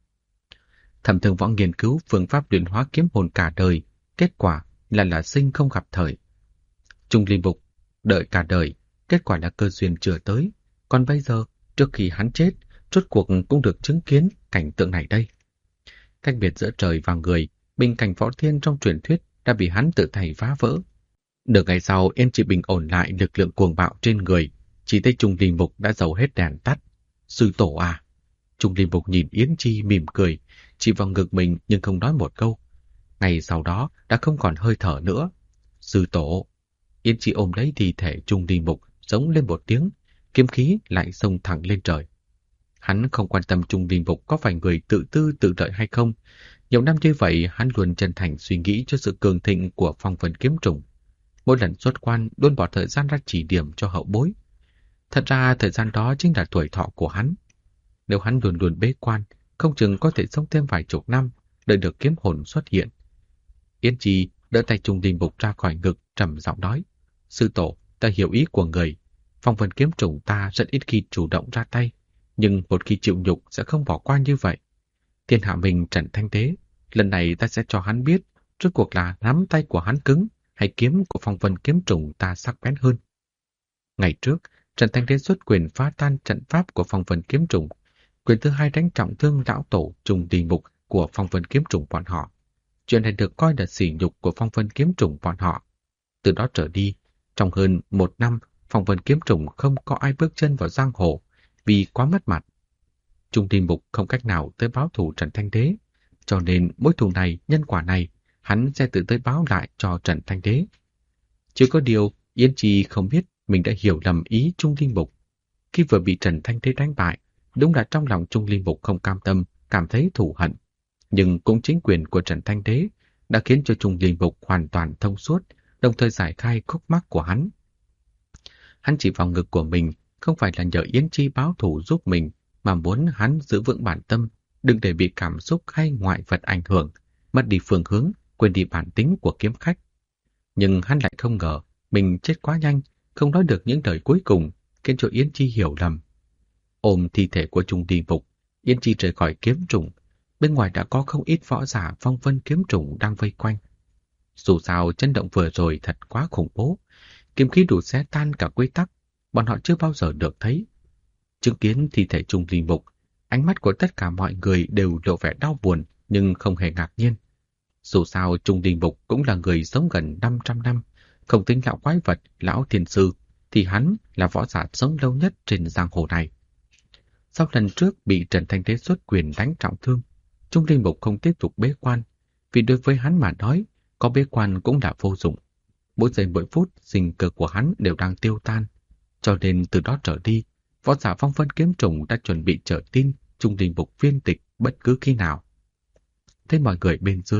Thẩm Thường Võ nghiên cứu phương pháp luyện hóa kiếm hồn cả đời, kết quả là sinh không gặp thời. Trung Linh Mục đợi cả đời, kết quả là cơ duyên chưa tới, còn bây giờ, trước khi hắn chết, rốt cuộc cũng được chứng kiến cảnh tượng này đây. Cách biệt giữa trời và người, bình cảnh võ thiên trong truyền thuyết đã bị hắn tự tay phá vỡ. Được ngày sau, Yên Chỉ bình ổn lại lực lượng cuồng bạo trên người, chỉ thấy Trung Linh Mục đã dầu hết đèn tắt. Sư tổ à! Trung Linh Mục nhìn Yến Chi mỉm cười, chỉ vào ngực mình nhưng không nói một câu. Ngày sau đó đã không còn hơi thở nữa. Sư tổ! Yến Chi ôm lấy thi thể Trung Linh Mục, giống lên một tiếng, kiếm khí lại xông thẳng lên trời. Hắn không quan tâm Trung Linh Mục có phải người tự tư tự lợi hay không. Nhiều năm như vậy, hắn luôn chân thành suy nghĩ cho sự cường thịnh của phong vân kiếm trùng. Mỗi lần xuất quan luôn bỏ thời gian ra chỉ điểm cho hậu bối. Thật ra thời gian đó chính là tuổi thọ của hắn. Nếu hắn luôn luôn bế quan, không chừng có thể sống thêm vài chục năm, đợi được kiếm hồn xuất hiện. Yến Chi đỡ tay Trung Linh Mục ra khỏi ngực, trầm giọng nói: Sư tổ, ta hiểu ý của người. Phong vân kiếm trùng ta rất ít khi chủ động ra tay, nhưng một khi chịu nhục sẽ không bỏ qua như vậy. Thiên hạ mình Trần Thanh Đế, lần này ta sẽ cho hắn biết rốt cuộc là nắm tay của hắn cứng hay kiếm của phong vân kiếm trùng ta sắc bén hơn. Ngày trước, Trần Thanh Đế xuất quyền phá tan trận pháp của phong vân kiếm trùng, quyền thứ hai đánh trọng thương lão tổ Trung Linh Mục của phong vân kiếm trùng bọn họ. Chuyện này được coi là sỉ nhục của phong vân kiếm trùng bọn họ. Từ đó trở đi, trong hơn 1 năm, phong vân kiếm trùng không có ai bước chân vào giang hồ vì quá mất mặt. Trung Linh Mục không cách nào tới báo thù Trần Thanh Đế, cho nên mối thù này, nhân quả này, hắn sẽ tự tới báo lại cho Trần Thanh Đế. Chỉ có điều, Yến Chi không biết mình đã hiểu lầm ý Trung Linh Mục. Khi vừa bị Trần Thanh Đế đánh bại, đúng là trong lòng Trung Linh Mục không cam tâm, cảm thấy thù hận. Nhưng cũng chính quyền của Trần Thanh Đế đã khiến cho Trung Linh Mục hoàn toàn thông suốt, đồng thời giải khai khúc mắc của hắn. Hắn chỉ vào ngực của mình, không phải là nhờ Yến Chi báo thù giúp mình, mà muốn hắn giữ vững bản tâm, đừng để bị cảm xúc hay ngoại vật ảnh hưởng, mất đi phương hướng, quên đi bản tính của kiếm khách. Nhưng hắn lại không ngờ, mình chết quá nhanh, không nói được những lời cuối cùng, khiến cho Yến Chi hiểu lầm. Ôm thi thể của Trung Linh Mục, Yến Chi rời khỏi kiếm trùng. Bên ngoài đã có không ít võ giả phong vân kiếm trùng đang vây quanh. Dù sao chấn động vừa rồi thật quá khủng bố, kiếm khí đủ xé tan cả quy tắc, bọn họ chưa bao giờ được thấy. Chứng kiến thi thể Trung Linh Mục, ánh mắt của tất cả mọi người đều lộ vẻ đau buồn nhưng không hề ngạc nhiên. Dù sao Trung Linh Mục cũng là người sống gần 500 năm, không tính lão quái vật, lão thiên sư, thì hắn là võ giả sống lâu nhất trên giang hồ này. Sau lần trước bị Trần Thanh Đế xuất quyền đánh trọng thương, Trung Linh Mục không tiếp tục bế quan, vì đối với hắn mà nói, có bế quan cũng là vô dụng. Mỗi giây mỗi phút sinh cơ của hắn đều đang tiêu tan, cho nên từ đó trở đi, võ giả phong vân kiếm trùng đã chuẩn bị chờ tin Trung Linh Mục viên tịch bất cứ khi nào. Thấy mọi người bên dưới,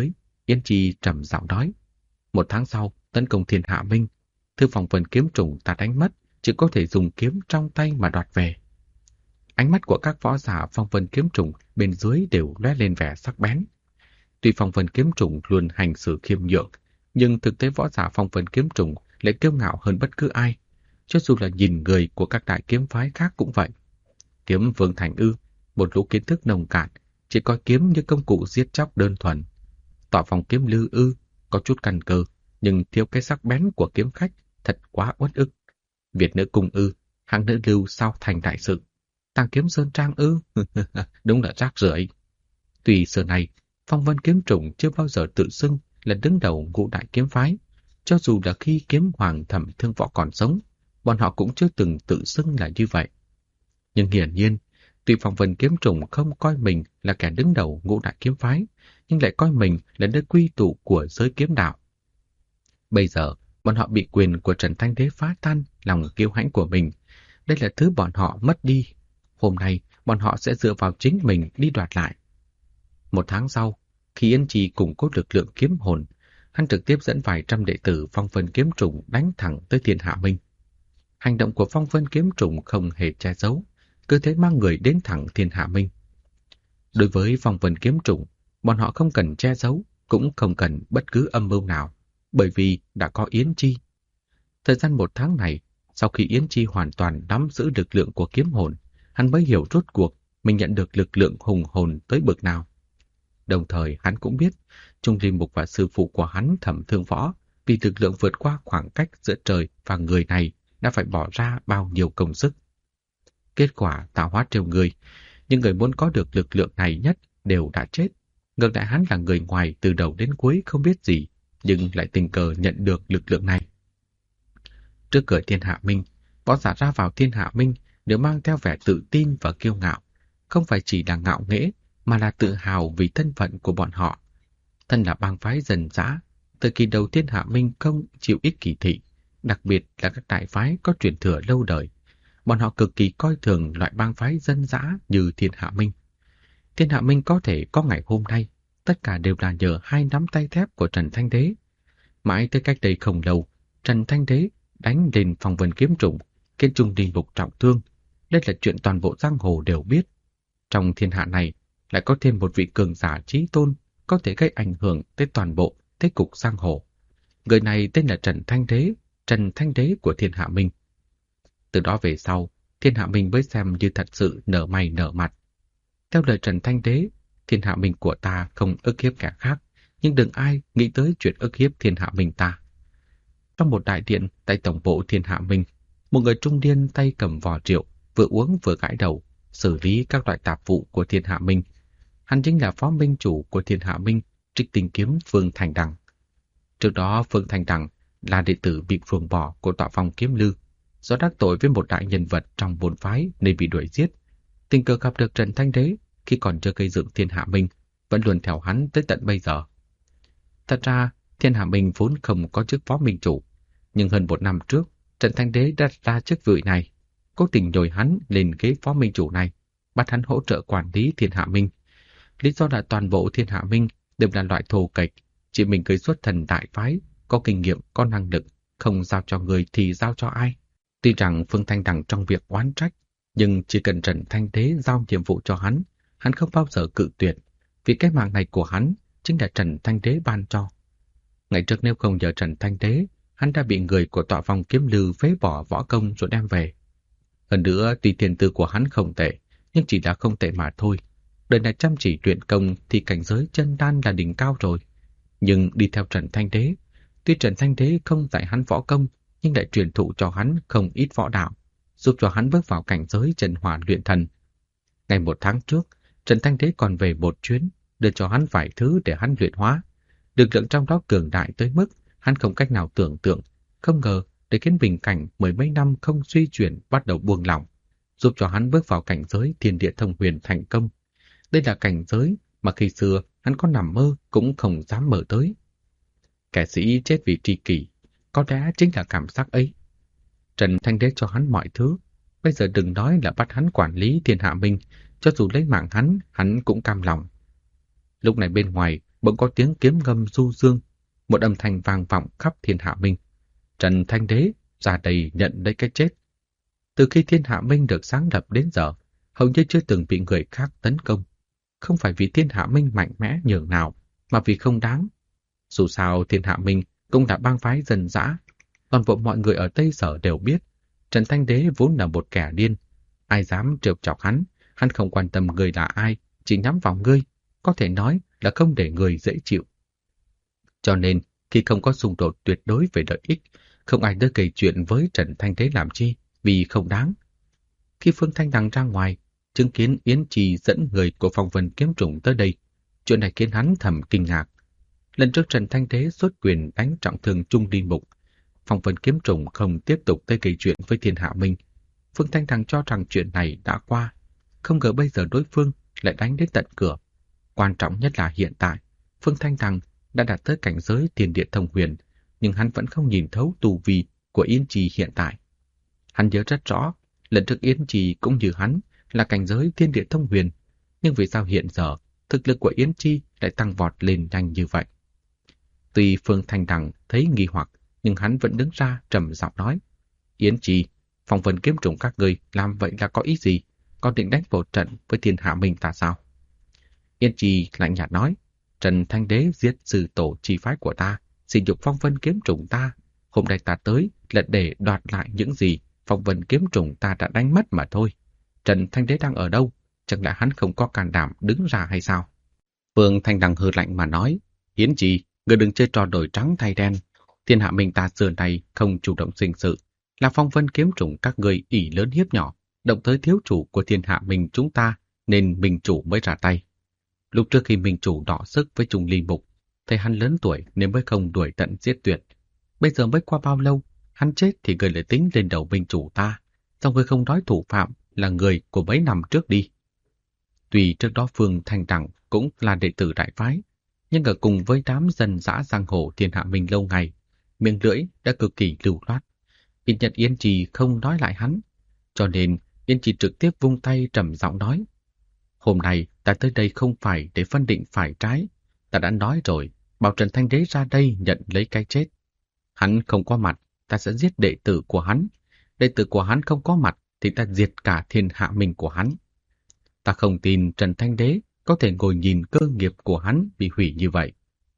Yến Chi trầm giọng nói. 1 tháng sau, tấn công Thiên Hạ Minh. Thư Phong Vân kiếm trùng ta đánh mất, chỉ có thể dùng kiếm trong tay mà đoạt về. Ánh mắt của các võ giả Phong Vân kiếm trùng bên dưới đều lóe lên vẻ sắc bén. Tuy Phong Vân kiếm trùng luôn hành xử khiêm nhượng, nhưng thực tế võ giả Phong Vân kiếm trùng lại kiêu ngạo hơn bất cứ ai, cho dù là nhìn người của các đại kiếm phái khác cũng vậy. Kiếm Vương Thành ư, một lũ kiến thức nông cạn, chỉ coi kiếm như công cụ giết chóc đơn thuần. Tọa Phong kiếm Lư ư, có chút căn cơ, nhưng thiếu cái sắc bén của kiếm khách, thật quá uất ức. Việt nữ cung ư, hạng nữ lưu sao thành đại sự. Tàng kiếm Sơn Trang ư, đúng là rác rưởi. Tuy xưa này, Phong Vân kiếm trùng chưa bao giờ tự xưng là đứng đầu ngũ đại kiếm phái, cho dù là khi kiếm hoàng Thẩm Thương Võ còn sống, bọn họ cũng chưa từng tự xưng là như vậy. Nhưng hiển nhiên, tuy Phong Vân kiếm trùng không coi mình là kẻ đứng đầu ngũ đại kiếm phái, nhưng lại coi mình là nơi quy tụ của giới kiếm đạo. Bây giờ, bọn họ bị quyền của Trần Thanh Đế phá tan lòng kiêu hãnh của mình. Đây là thứ bọn họ mất đi. Hôm nay, bọn họ sẽ dựa vào chính mình đi đoạt lại. 1 tháng sau, khi Yến Chi củng cố lực lượng kiếm hồn, hắn trực tiếp dẫn vài trăm đệ tử Phong Vân kiếm trùng đánh thẳng tới Thiên Hạ Minh. Hành động của Phong Vân kiếm trùng không hề che giấu, cứ thế mang người đến thẳng Thiên Hạ Minh. Đối với Phong Vân kiếm trùng, bọn họ không cần che giấu, cũng không cần bất cứ âm mưu nào, bởi vì đã có Yến Chi. Thời gian 1 tháng này, sau khi Yến Chi hoàn toàn nắm giữ lực lượng của kiếm hồn, hắn mới hiểu rốt cuộc mình nhận được lực lượng hùng hồn tới bậc nào. Đồng thời hắn cũng biết, Trung Ly Mục và sư phụ của hắn Thẩm Thương Võ vì lực lượng vượt qua khoảng cách giữa trời và người này đã phải bỏ ra bao nhiêu công sức. Kết quả tạo hóa trêu người, nhưng người muốn có được lực lượng này nhất đều đã chết. Ngược lại hắn là người ngoài từ đầu đến cuối không biết gì, nhưng lại tình cờ nhận được lực lượng này. Trước cửa Thiên Hạ Minh, võ giả ra vào Thiên Hạ Minh đều mang theo vẻ tự tin và kiêu ngạo, không phải chỉ là ngạo nghễ, mà là tự hào vì thân phận của bọn họ. Thân là bang phái dân dã, từ kỳ đầu Thiên Hạ Minh không chịu ít kỳ thị, đặc biệt là các đại phái có truyền thừa lâu đời. Bọn họ cực kỳ coi thường loại bang phái dân dã như Thiên Hạ Minh. Thiên Hạ Minh có thể có ngày hôm nay, tất cả đều là nhờ 2 nắm tay thép của Trần Thanh Đế. Mãi tới cách đây không lâu, Trần Thanh Đế đánh lên Phong Vân kiếm trùng, khiến Trung Ly Mục trọng thương. Đây là chuyện toàn bộ giang hồ đều biết. Trong thiên hạ này, lại có thêm một vị cường giả chí tôn có thể gây ảnh hưởng tới toàn bộ thế cục giang hồ. Người này tên là Trần Thanh Đế của Thiên Hạ Minh. Từ đó về sau, Thiên Hạ Minh mới xem như thật sự nở mày nở mặt. Theo lời Trần Thanh Đế, Thiên Hạ Minh của ta không ức hiếp kẻ khác, nhưng đừng ai nghĩ tới chuyện ức hiếp Thiên Hạ Minh ta. Trong một đại điện tại tổng bộ Thiên Hạ Minh, một người trung niên tay cầm vò rượu, vừa uống vừa gãi đầu, xử lý các loại tạp vụ của Thiên Hạ Minh. Hắn chính là phó minh chủ của Thiên Hạ Minh, Trích Tinh Kiếm Phương Thành Đằng. Trước đó Phương Thành Đằng là đệ tử bị phường bỏ của Tọa Phong Kiếm Lư, do đắc tội với một đại nhân vật trong bốn phái nên bị đuổi giết. Tình cờ gặp được Trần Thanh Đế khi còn chưa gây dựng Thiên Hạ Minh, vẫn luôn theo hắn tới tận bây giờ. Thật ra, Thiên Hạ Minh vốn không có chức phó minh chủ, nhưng hơn 1 năm trước, Trần Thanh Đế đặt ra chức vị này, cố tình nhồi hắn lên ghế phó minh chủ này, bắt hắn hỗ trợ quản lý Thiên Hạ Minh. Lý do là toàn bộ Thiên Hạ Minh đều là loại thô kệch, chỉ mình cưới xuất thần đại phái, có kinh nghiệm, có năng lực, không giao cho người thì giao cho ai. Tuy rằng Phương Thanh Đằng trong việc oán trách, nhưng chỉ cần Trần Thanh Đế giao nhiệm vụ cho hắn không bao giờ cự tuyệt, vì cái mạng này của hắn chính là Trần Thanh Đế ban cho. Ngày trước nếu không nhờ Trần Thanh Đế, hắn đã bị người của Tọa Phong Kiếm Lư phế bỏ võ công rồi đem về. Hơn nữa, tuy tiền tư của hắn không tệ, nhưng chỉ là không tệ mà thôi. Đời này chăm chỉ luyện công thì cảnh giới chân đan là đỉnh cao rồi. Nhưng đi theo Trần Thanh Đế, tuy Trần Thanh Đế không dạy hắn võ công, nhưng lại truyền thụ cho hắn không ít võ đạo, giúp cho hắn bước vào cảnh giới chân hỏa luyện thần. Ngày 1 tháng trước, Trần Thanh Đế còn về một chuyến, đưa cho hắn vài thứ để hắn luyện hóa. Lực lượng trong đó cường đại tới mức hắn không cách nào tưởng tượng, không ngờ để khiến bình cảnh 10 mấy năm không suy chuyển bắt đầu buông lỏng, giúp cho hắn bước vào cảnh giới thiên địa thông huyền thành công. Đây là cảnh giới mà khi xưa hắn có nằm mơ cũng không dám mở tới. Kẻ sĩ chết vì tri kỷ, có lẽ chính là cảm giác ấy. Trần Thanh Đế cho hắn mọi thứ, bây giờ đừng nói là bắt hắn quản lý Thiên Hạ Minh, cho dù lấy mạng hắn cũng cam lòng. Lúc này bên ngoài, bỗng có tiếng kiếm ngâm du dương, một âm thanh vang vọng khắp thiên hạ minh. Trần Thanh Đế ra đây nhận lấy cái chết. Từ khi thiên hạ minh được sáng lập đến giờ, hầu như chưa từng bị người khác tấn công. Không phải vì thiên hạ minh mạnh mẽ nhường nào, mà vì không đáng. Dù sao thiên hạ minh cũng là bang phái dân dã. Toàn bộ mọi người ở Tây Sở đều biết, Trần Thanh Đế vốn là một kẻ điên. Ai dám trêu chọc hắn không quan tâm người là ai, chỉ nhắm vào ngươi, có thể nói là không để người dễ chịu. Cho nên, khi không có xung đột tuyệt đối về lợi ích, không ai tới kể chuyện với Trần Thanh Đế làm chi, vì không đáng. Khi Phương Thanh Đằng ra ngoài, chứng kiến Yến Trì dẫn người của Phong Vân Kiếm Trùng tới đây, chuyện này khiến hắn thầm kinh ngạc. Lần trước Trần Thanh Đế xuất quyền đánh trọng thương Trung Ly Mục, Phong Vân Kiếm Trùng không tiếp tục tới kể chuyện với Thiên Hạ Minh. Phương Thanh Đằng cho rằng chuyện này đã qua, không ngờ bây giờ đối phương lại đánh đến tận cửa. Quan trọng nhất là hiện tại, Phương Thanh Đằng đã đạt tới cảnh giới Thiên Địa Thông Huyền, nhưng hắn vẫn không nhìn thấu tu vi của Yến Trì hiện tại. Hắn nhớ rất rõ, lần trước Yến Trì cũng như hắn là cảnh giới Thiên Địa Thông Huyền, nhưng vì sao hiện giờ thực lực của Yến Trì lại tăng vọt lên nhanh như vậy? Tuy Phương Thanh Đằng thấy nghi hoặc, nhưng hắn vẫn đứng ra trầm giọng nói: Yến Trì, Phong Vân Kiếm Trùng các ngươi làm vậy là có ý gì? Còn định đánh một trận với Thiên Hạ Minh ta sao? Yến Trì lạnh nhạt nói: Trần Thanh Đế giết sư tổ chi phái của ta, sỉ nhục Phong Vân Kiếm Trùng ta. Hôm nay ta tới là để đoạt lại những gì Phong Vân Kiếm Trùng ta đã đánh mất mà thôi. Trần Thanh Đế đang ở đâu? Chẳng lẽ hắn không có can đảm đứng ra hay sao? Phương Thanh Đằng hừ lạnh mà nói: Yến Trì, ngươi đừng chơi trò đổi trắng thay đen. Thiên Hạ Minh ta xưa nay không chủ động sinh sự, là Phong Vân Kiếm Trùng các ngươi ỷ lớn hiếp nhỏ, động tới thiếu chủ của Thiên Hạ Minh chúng ta, nên Minh chủ mới ra tay. Lúc trước khi Minh chủ đọ sức với Trung Ly Mục, thấy hắn lớn tuổi nên mới không đuổi tận giết tuyệt. Bây giờ mới qua bao lâu, hắn chết thì người lại tính lên đầu Minh chủ ta, xong người không nói thủ phạm là người của mấy năm trước đi. Tuy trước đó Phương Thanh Đằng cũng là đệ tử đại phái, nhưng ở cùng với đám dân dã giang hồ Thiên Hạ Minh lâu ngày, miệng lưỡi đã cực kỳ lưu loát. Ít nhất Yến Trì không nói lại hắn, cho nên Yến Trì trực tiếp vung tay trầm giọng nói: Hôm nay ta tới đây không phải để phân định phải trái, ta đã nói rồi, bảo Trần Thanh Đế ra đây nhận lấy cái chết. Hắn không có mặt, ta sẽ giết đệ tử của hắn. Đệ tử của hắn không có mặt thì ta diệt cả Thiên Hạ Minh của hắn. Ta không tin Trần Thanh Đế có thể ngồi nhìn cơ nghiệp của hắn bị hủy như vậy.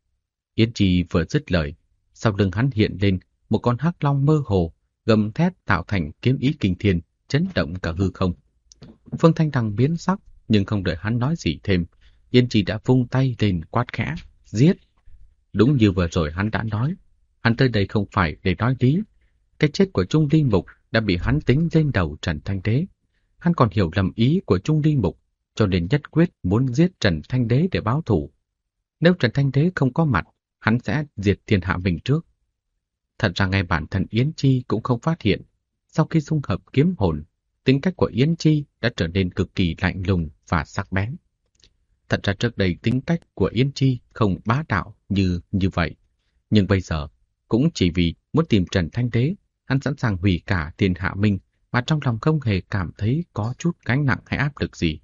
Yến Trì vừa dứt lời, sau lưng hắn hiện lên một con hắc long mơ hồ, gầm thét tạo thành kiếm ý kinh thiên, chấn động cả hư không. Phương Thanh Đằng biến sắc, nhưng không đợi hắn nói gì thêm, Yến Trì đã vung tay lên quát khẽ: Giết! Đúng như vừa rồi hắn đã nói, hắn tới đây không phải để nói lý. Cái chết của Trung Ly Mục đã bị hắn tính lên đầu Trần Thanh Đế. Hắn còn hiểu lầm ý của Trung Ly Mục, cho nên nhất quyết muốn giết Trần Thanh Đế để báo thù. Nếu Trần Thanh Đế không có mặt, hắn sẽ diệt Thiên Hạ Minh trước. Thật ra ngay bản thân Yến Chi cũng không phát hiện, sau khi dung hợp kiếm hồn, tính cách của Yến Chi đã trở nên cực kỳ lạnh lùng và sắc bén. Thật ra trước đây tính cách của Yến Chi không bá đạo như vậy, nhưng bây giờ cũng chỉ vì muốn tìm Trần Thanh Đế, hắn sẵn sàng hủy cả Thiên Hạ Minh mà trong lòng không hề cảm thấy có chút gánh nặng hay áp lực gì.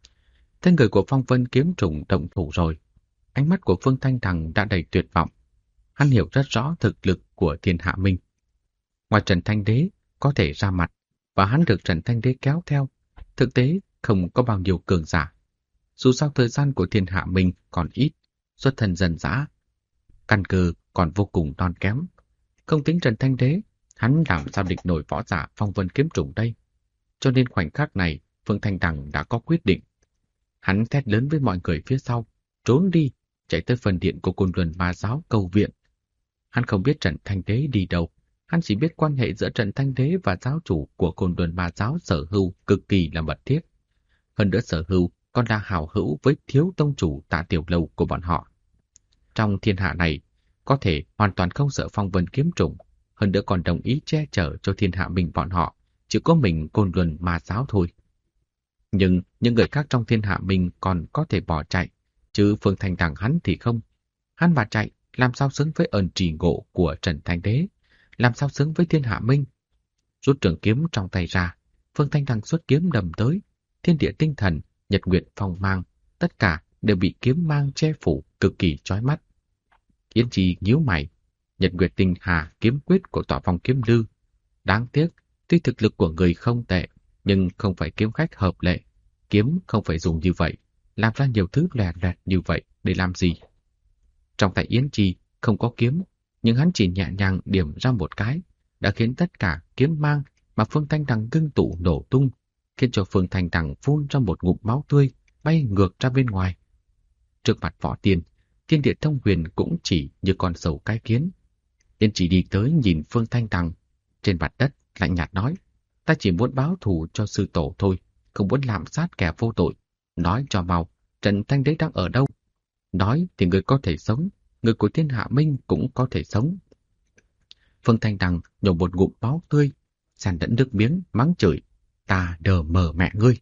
Thế người của Phong Vân Kiếm Trùng động thủ rồi. Ánh mắt của Phương Thanh Đằng đã đầy tuyệt vọng. Hắn hiểu rất rõ thực lực của Thiên Hạ Minh. Ngoài Trần Thanh Đế có thể ra mặt và hắn được Trần Thanh Đế kéo theo, thực tế không có bao nhiêu cường giả. Dù sao thời gian của Thiên Hạ Minh còn ít, xuất thân dần dã, căn cơ còn vô cùng non kém. Không tính Trần Thanh Đế, hắn làm sao địch nổi võ giả Phong Vân Kiếm Trùng đây? Cho nên khoảnh khắc này, Phương Thanh Đằng đã có quyết định. Hắn thét lớn với mọi người phía sau: Trốn đi, chạy tới phần điện của Côn Luân Ma Giáo cầu viện. Hắn không biết Trần Thanh Đế đi đâu, hắn chỉ biết quan hệ giữa Trần Thanh Đế và giáo chủ của Côn Luân Ma Giáo Sở Hưu cực kỳ là mật thiết. Hơn nữa Sở Hưu còn là hảo hữu với thiếu tông chủ Tạ Tiểu Lâu của bọn họ. Trong thiên hạ này, có thể hoàn toàn không sợ Phong Vân Kiếm Trùng, hơn nữa còn đồng ý che chở cho Thiên Hạ Minh bọn họ, chỉ có mình Côn Luân Ma Giáo thôi. Nhưng những người khác trong Thiên Hạ Minh còn có thể bỏ chạy, chứ Phương Thanh Đằng hắn thì không. Hắn mà chạy, làm sao xứng với ơn trì ngộ của Trần Thanh Đế, làm sao xứng với Thiên Hạ Minh. Rút trường kiếm trong tay ra, Phương Thanh Đằng xuất kiếm đầm tới, thiên địa tinh thần, nhật nguyệt phong mang, tất cả đều bị kiếm mang che phủ cực kỳ chói mắt. Yến Chi nhíu mày, Nhật Nguyệt Tinh Hà kiếm quyết của Tọa Phong Kiếm Lư. Đáng tiếc, tuy thực lực của người không tệ, nhưng không phải kiếm khách hợp lệ. Kiếm không phải dùng như vậy, làm ra nhiều thứ lè loẹt như vậy để làm gì? Trong tay Yến Chi không có kiếm, nhưng hắn chỉ nhẹ nhàng điểm ra một cái, đã khiến tất cả kiếm mang mà Phương Thanh Đằng ngưng tụ nổ tung, khiến cho Phương Thanh Đằng phun ra một ngụm máu tươi, bay ngược ra bên ngoài. Trước mặt Võ Tiên, Thiên Địa Thông Huyền cũng chỉ như con sầu cái kiến. Yến Chi đi tới nhìn Phương Thanh Đằng, trên mặt đất lạnh nhạt nói: ta chỉ muốn báo thù cho sư tổ thôi, không muốn lạm sát kẻ vô tội. Nói cho mau, Trần Thanh Đế đang ở đâu? Nói thì người có thể sống, người của Thiên Hạ Minh cũng có thể sống. Phương Thanh Đằng nhổ một ngụm máu tươi, sàn đẫn nước miếng, mắng chửi: ta đờ mờ mẹ ngươi.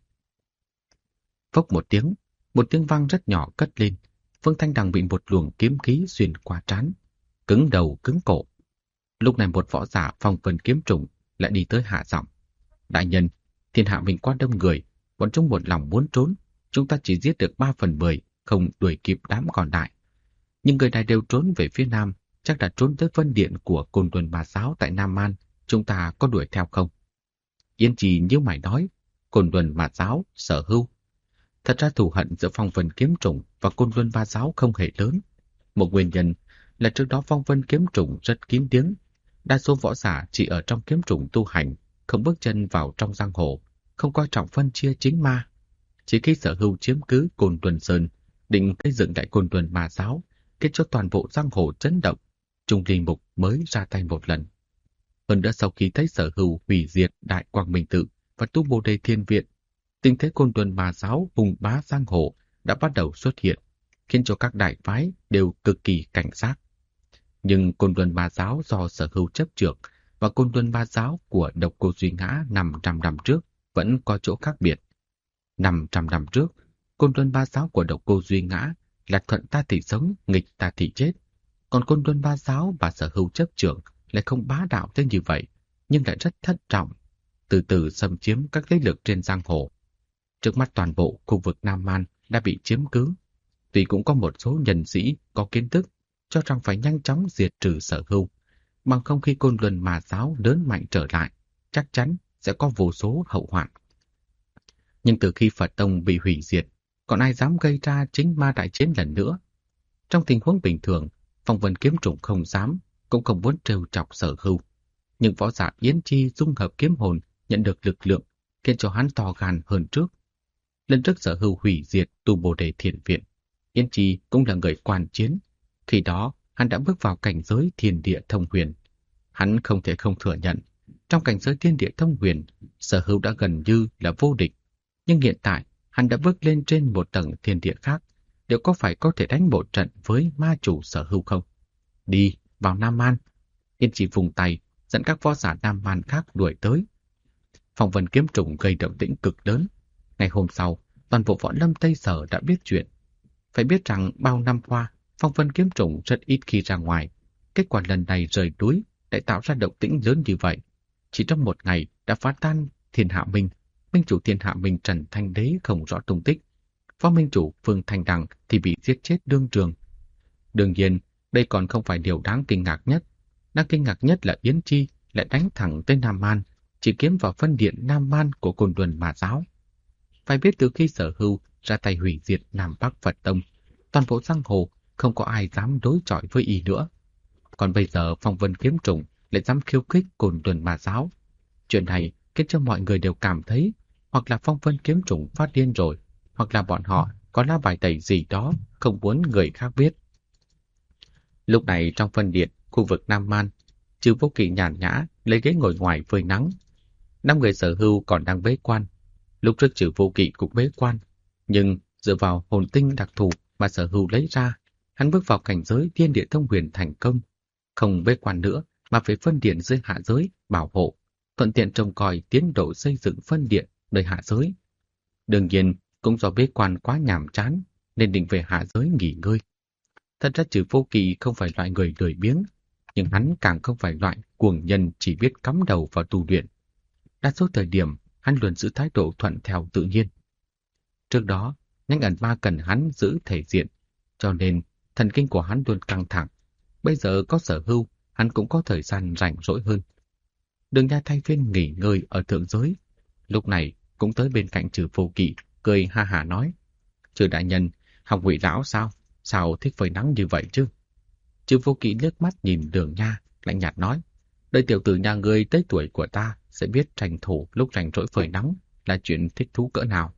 Phốc một tiếng vang rất nhỏ cất lên. Phương Thanh Đằng bị một luồng kiếm khí xuyên qua trán, cứng đầu cứng cổ. Lúc này một võ giả phong vân kiếm trùng lại đi tới hạ giọng: đại nhân, Thiên Hạ Minh quá đông người, bọn chúng một lòng muốn trốn, chúng ta chỉ giết được 3/10, không đuổi kịp đám còn lại. Nhưng người này đều trốn về phía nam, chắc đã trốn tới phân điện của Côn Luân Ma Giáo tại Nam Man, chúng ta có đuổi theo không? Yến Chi nhíu mày nói: Côn Luân Ma Giáo, Sở Hưu. Thật ra thù hận giữa Phong Vân Kiếm Trùng và Côn Luân Ma Giáo không hề lớn. Một nguyên nhân là trước đó Phong Vân Kiếm Trùng rất kín tiếng, đa số võ giả chỉ ở trong kiếm trùng tu hành, không bước chân vào trong giang hồ, không coi trọng phân chia chính ma. Chỉ khi Sở Hưu chiếm cứ Côn Luân Sơn, định gây dựng đại Côn Luân Ma Giáo, khiến cho toàn bộ giang hồ chấn động, Trung Ly Mục mới ra tay một lần. Hơn nữa sau khi thấy Sở Hưu hủy diệt Đại Quang Minh Tự và tu Bồ Đề Thiên Viện, tình thế Côn Luân Ma Giáo hùng bá giang hồ đã bắt đầu xuất hiện, khiến cho các đại phái đều cực kỳ cảnh giác. Nhưng Côn Luân Ma Giáo do Sở Hưu chấp chưởng và Côn Luân Ma Giáo của Độc Cô Duy Ngã 500 năm trước vẫn có chỗ khác biệt. 500 năm trước, Côn Luân Ma Giáo của Độc Cô Duy Ngã là thuận ta thì sống, nghịch ta thì chết. Còn Côn Luân Ma Giáo và Sở Hưu chấp chưởng lại không bá đạo tới như vậy, nhưng lại rất thận trọng, từ từ xâm chiếm các thế lực trên giang hồ. Trước mắt toàn bộ khu vực Nam Man đã bị chiếm cứ. Tuy cũng có một số nhân sĩ có kiến thức cho rằng phải nhanh chóng diệt trừ Sở Hưu, bằng không khi Côn Luân Ma Giáo lớn mạnh trở lại, chắc chắn sẽ có vô số hậu hoạn. Nhưng từ khi Phật Tông bị hủy diệt, còn ai dám gây ra chính ma đại chiến lần nữa? Trong tình huống bình thường, Phong Vân Kiếm Trùng không dám, cũng không muốn trêu chọc Sở Hưu. Nhưng võ giả Yến Chi dung hợp kiếm hồn nhận được lực lượng, khiến cho hắn to gan hơn trước. Lần trước Sở Hưu hủy diệt tu Bồ Đề Thiền Viện, Yến Chi cũng là người quan chiến. Khi đó, hắn đã bước vào cảnh giới thiên địa thông huyền. Hắn không thể không thừa nhận, trong cảnh giới thiên địa thông huyền, Sở Hưu đã gần như là vô địch. Nhưng hiện tại, hắn đã bước lên trên một tầng thiên địa khác. Liệu có phải có thể đánh một trận với ma chủ Sở Hưu không? Đi, vào Nam Man. Yến Chi vùng tay, dẫn các võ giả Nam Man khác đuổi tới. Phong Vân Kiếm Trùng gây động tĩnh cực lớn. Ngày hôm sau, toàn bộ võ lâm Tây Sở đã biết chuyện. Phải biết rằng bao năm qua, Phong Vân Kiếm Trùng rất ít khi ra ngoài. Kết quả lần này rời núi lại tạo ra động tĩnh lớn như vậy. Chỉ trong một ngày đã phá tan Thiên Hạ Minh. Minh chủ Thiên Hạ Minh Trần Thanh Đế không rõ tung tích. Phó minh chủ Phương Thanh Đằng thì bị giết chết đương trường. Đương nhiên, đây còn không phải điều đáng kinh ngạc nhất. Đáng kinh ngạc nhất là Yến Chi lại đánh thẳng tới Nam Man, chỉ kiếm vào phân điện Nam Man của Côn Luân Ma Giáo. Phải biết từ khi Sở Hưu ra tay hủy diệt Nam Bắc Phật Tông, toàn bộ giang hồ không có ai dám đối chọi với y nữa. Còn bây giờ Phong Vân Kiếm Trùng lại dám khiêu khích Côn Luân Ma Giáo. Chuyện này khiến cho mọi người đều cảm thấy hoặc là Phong Vân Kiếm Trùng phát điên rồi, hoặc là bọn họ có lá bài tẩy gì đó không muốn người khác biết. Lúc này trong phân điện khu vực Nam Man, Trừ Vô Kỵ nhàn nhã lấy ghế ngồi ngoài phơi nắng. 5 người Sở Hưu còn đang bế quan. Lúc trước Trừ Vô Kỵ cũng bế quan, nhưng dựa vào hồn tinh đặc thù mà Sở Hưu lấy ra, hắn bước vào cảnh giới thiên địa thông huyền thành công, không bế quan nữa mà phải phân điện dưới hạ giới bảo hộ, thuận tiện trông coi tiến độ xây dựng phân điện nơi hạ giới. Đương nhiên cũng do bế quan quá nhàm chán nên định về hạ giới nghỉ ngơi. Thật ra Trừ Vô Kỵ không phải loại người lười biếng, nhưng hắn càng không phải loại cuồng nhân chỉ biết cắm đầu vào tu luyện. Đa số thời điểm hắn luôn giữ thái độ thuận theo tự nhiên. Trước đó, Nhanh ẩn ma cần hắn giữ thể diện, cho nên thần kinh của hắn luôn căng thẳng. Bây giờ có Sở Hưu, hắn cũng có thời gian rảnh rỗi hơn. Đường Nha thay phiên nghỉ ngơi ở thượng giới. Lúc này cũng tới bên cạnh Trừ Vô Kỵ, cười ha hả nói: Trừ đại nhân, học Ngụy lão sao? Sao thích phơi nắng như vậy chứ? Trừ Vô Kỵ liếc mắt nhìn Đường Nha, lạnh nhạt nói: Đời tiểu tử nhà ngươi tới tuổi của ta sẽ biết tranh thủ lúc rảnh rỗi phơi nắng là chuyện thích thú cỡ nào.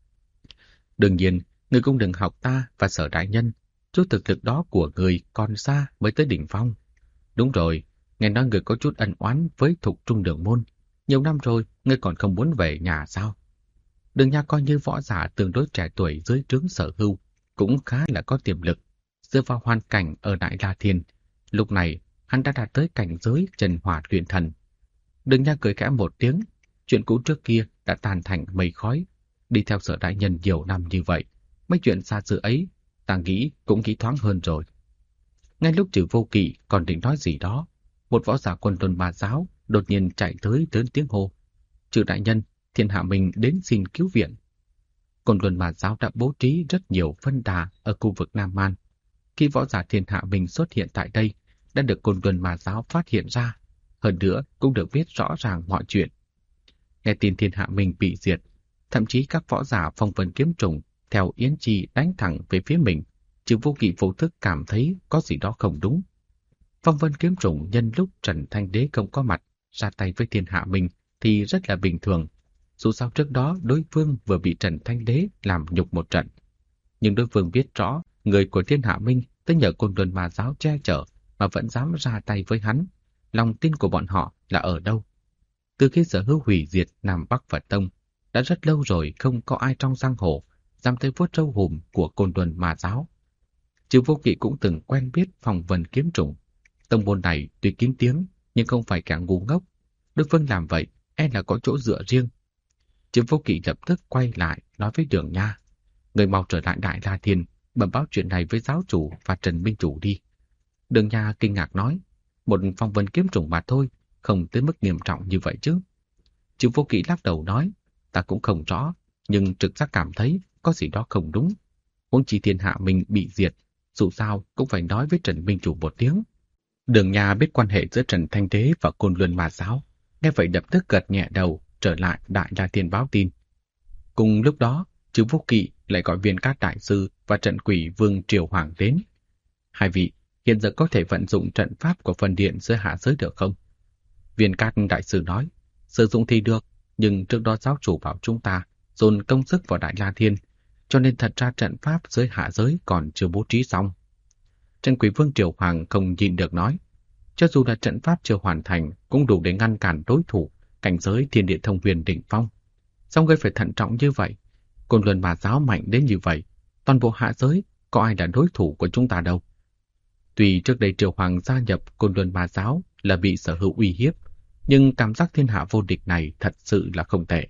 Đương nhiên, ngươi cũng đừng học ta và Sở đại nhân, chút thực lực đó của người còn xa mới tới đỉnh phong. Đúng rồi, nghe nói người có chút ân oán với Thục Trung Đường môn, nhiều năm rồi, ngươi còn không muốn về nhà sao? Đường Nha coi như võ giả tương đối trẻ tuổi dưới trướng Sở Hưu, cũng khá là có tiềm lực. Dựa vào hoàn cảnh ở Đại La Thiên, lúc này hắn đã đạt tới cảnh giới Trần Hỏa luyện thần. Đường Nha cười khẽ một tiếng, chuyện cũ trước kia đã tan thành mây khói. Đi theo Sở đại nhân nhiều năm như vậy, mấy chuyện xa xưa ấy, ta nghĩ cũng nghĩ thoáng hơn rồi. Ngay lúc Trừ Vô Kỵ còn định nói gì đó, một võ giả quân Tuần Ma giáo đột nhiên chạy tới lớn tiếng hô: Trừ đại nhân, Thiên Hạ Minh đến xin cứu viện. Quân Tuần Ma giáo đã bố trí rất nhiều phân đà ở khu vực Nam Man. Khi võ giả Thiên Hạ Minh xuất hiện tại đây, đã được Quân Tuần Ma giáo phát hiện ra, hơn nữa cũng được biết rõ ràng mọi chuyện. Nghe tin Thiên Hạ Minh bị diệt, thậm chí các võ giả Phong Vân Kiếm Trùng theo Yến Chi đánh thẳng về phía mình, Trừ Vô Kỵ vô thức cảm thấy có gì đó không đúng. Phong Vân Kiếm Trùng nhân lúc Trần Thanh Đế không có mặt, ra tay với Thiên Hạ Minh thì rất là bình thường. Dù sao trước đó đối phương vừa bị Trần Thanh Đế làm nhục một trận. Nhưng đối phương biết rõ người của Thiên Hạ Minh tới nhờ Côn Luân Ma giáo che chở mà vẫn dám ra tay với hắn. Lòng tin của bọn họ là ở đâu? Từ khi Sở Hưu hủy diệt Nam Bắc Phật Tông, đã rất lâu rồi không có ai trong giang hồ dám tới vuốt râu hùm của Côn Luân Ma giáo. Trừ Vô Kỵ cũng từng quen biết Phong Vân Kiếm Trùng. Tông môn này tuy kín tiếng nhưng không phải kẻ ngu ngốc. Đối phương làm vậy e là có chỗ dựa riêng. Trừ Vô Kỵ lập tức quay lại nói với Đường Nha: Người mau trở lại Đại La Thiên, bẩm báo chuyện này với giáo chủ và Trần Minh Chủ đi. Đường Nha kinh ngạc nói: Một Phong Vân Kiếm Trùng mà thôi, không tới mức nghiêm trọng như vậy chứ. Trừ Vô Kỵ lắc đầu nói: Ta cũng không rõ, nhưng trực giác cảm thấy có gì đó không đúng. Huống chi Thiên Hạ mình bị diệt, dù sao cũng phải nói với Trần Minh Chủ một tiếng. Đường Nha biết quan hệ giữa Trần Thanh Đế và Côn Luân Ma giáo, nghe vậy lập tức gật nhẹ đầu, trở lại Đại La Thiên báo tin. Cùng lúc đó, Trừ Vô Kỵ lại gọi Viên Cát đại sư và Trận Quỷ Vương Triều Hoàng đến. Hai vị hiện giờ có thể vận dụng trận pháp của phần điện giữa hạ giới được không? Viên Cát đại sư nói: Sử dụng thì được, nhưng trước đó giáo chủ bảo chúng ta dồn công sức vào Đại La Thiên, cho nên thật ra trận pháp dưới hạ giới còn chưa bố trí xong. Trận Quỷ Vương Triều Hoàng không nhịn được nói: Cho dù là trận pháp chưa hoàn thành cũng đủ để ngăn cản đối thủ cảnh giới Thiên Địa Thông Huyền đỉnh phong. Sao ngươi phải thận trọng như vậy? Côn Luân Ma giáo mạnh đến như vậy, toàn bộ hạ giới có ai là đối thủ của chúng ta đâu. Tuy trước đây Triều Hoàng gia nhập Côn Luân Ma giáo là bị Sở Hữu uy hiếp, nhưng cảm giác thiên hạ vô địch này thật sự là không tệ.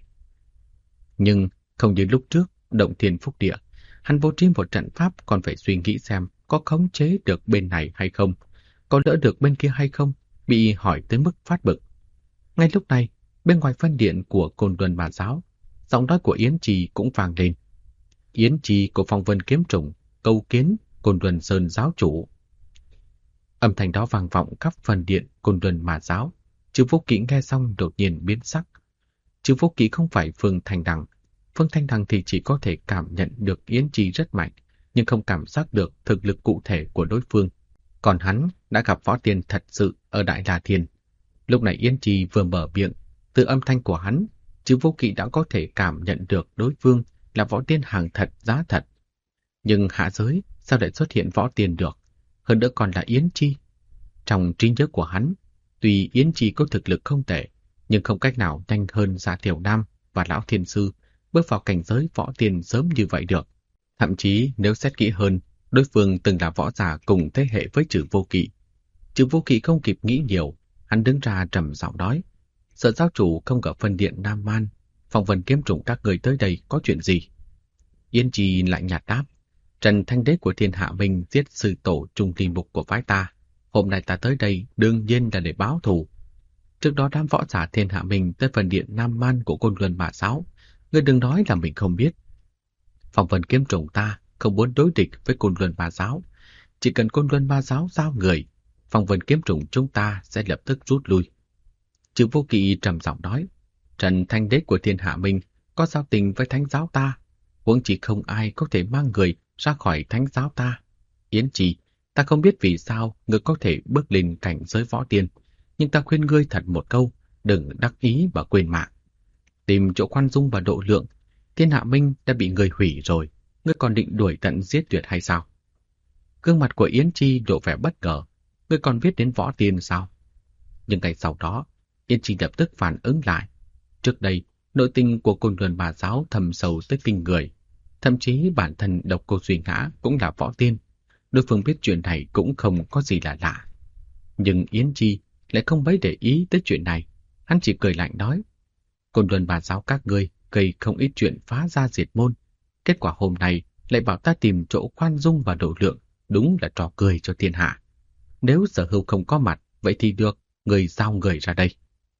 Nhưng không như lúc trước Động Thiên Phúc Địa, hắn bố trí một trận pháp còn phải suy nghĩ xem có khống chế được bên này hay không, có đỡ được bên kia hay không, bị hỏi tới mức phát bực. Ngay lúc này, bên ngoài phân điện của Côn Luân Ma giáo, giọng nói của Yến Trì cũng vang lên. Yến Trì của Phong Vân Kiếm Trùng cầu kiến Côn Luân Sơn giáo chủ. Âm thanh đó vang vọng khắp phân điện Côn Luân Ma giáo. Trừ Vô Kỵ nghe xong đột nhiên biến sắc. Trừ Vô Kỵ không phải Phương Thanh Đằng. Phương Thanh Đằng thì chỉ có thể cảm nhận được Yến Trì rất mạnh, nhưng không cảm giác được thực lực cụ thể của đối phương. Còn hắn đã gặp võ tiên thật sự ở Đại La Thiên. Lúc này Yến Trì vừa mở miệng, từ âm thanh của hắn, Trừ Vô Kỵ đã có thể cảm nhận được đối phương là võ tiên hàng thật giá thật. Nhưng hạ giới sao lại xuất hiện võ tiên được? Hơn nữa còn là Yến Trì. Trong trí nhớ của hắn, tuy Yến Trì có thực lực không tệ, nhưng không cách nào nhanh hơn Dạ Tiểu Nam và Lão Thiên Sư bước vào cảnh giới võ tiên sớm như vậy được. Thậm chí nếu xét kỹ hơn, đối phương từng là võ giả cùng thế hệ với Trừ Vô Kỵ. Trừ Vô Kỵ không kịp nghĩ nhiều, hắn đứng ra trầm giọng nói: Sở giáo chủ không ở phân điện Nam Man, Phong Vân Kiếm Trùng các người tới đây có chuyện gì? Yến Trì lại nhạt đáp: Trần Thanh Đế của Thiên Hạ Minh giết sư tổ Trung Ly Mục của phái ta. Hôm nay ta tới đây đương nhiên là để báo thù. Trước đó đám võ giả Thiên Hạ Minh tới phần điện Nam Man của Côn Luân Ma giáo, ngươi đừng nói là mình không biết. Phong Vân kiếm trùng ta không muốn đối địch với Côn Luân Ma Giáo. Chỉ cần Côn Luân Ma Giáo giao người, Phong Vân kiếm trùng chúng ta sẽ lập tức rút lui. Trừ Vô Kỵ trầm giọng nói, Trần Thanh Đế của Thiên Hạ Minh có giao tình với Thánh Giáo ta, huống chỉ không ai có thể mang người ra khỏi Thánh Giáo ta. Yến Trì, ta không biết vì sao ngươi có thể bước lên cảnh giới võ tiên, nhưng ta khuyên ngươi thật một câu, đừng đắc ý và quên mạng. Tìm chỗ khoan dung và độ lượng, Thiên Hạ Minh đã bị người hủy rồi, ngươi còn định đuổi tận giết tuyệt hay sao? Gương mặt của Yến Chi lộ vẻ bất ngờ, ngươi còn biết đến võ tiên sao? Nhưng ngày sau đó, Yến Chi lập tức phản ứng lại. Trước đây, nội tình của Côn Luân Ma Giáo thầm sâu tới kinh người, thậm chí bản thân Độc Cô Duy Ngã cũng là võ tiên. Đối phương biết chuyện này cũng không có gì là lạ. Nhưng Yến Chi lại không mấy để ý tới chuyện này. Hắn chỉ cười lạnh nói, Côn Luân Ma Giáo các ngươi gây không ít chuyện phá gia diệt môn. Kết quả hôm nay lại bảo ta tìm chỗ khoan dung và độ lượng, đúng là trò cười cho thiên hạ. Nếu Sở Hưu không có mặt, vậy thì được, người giao người ra đây.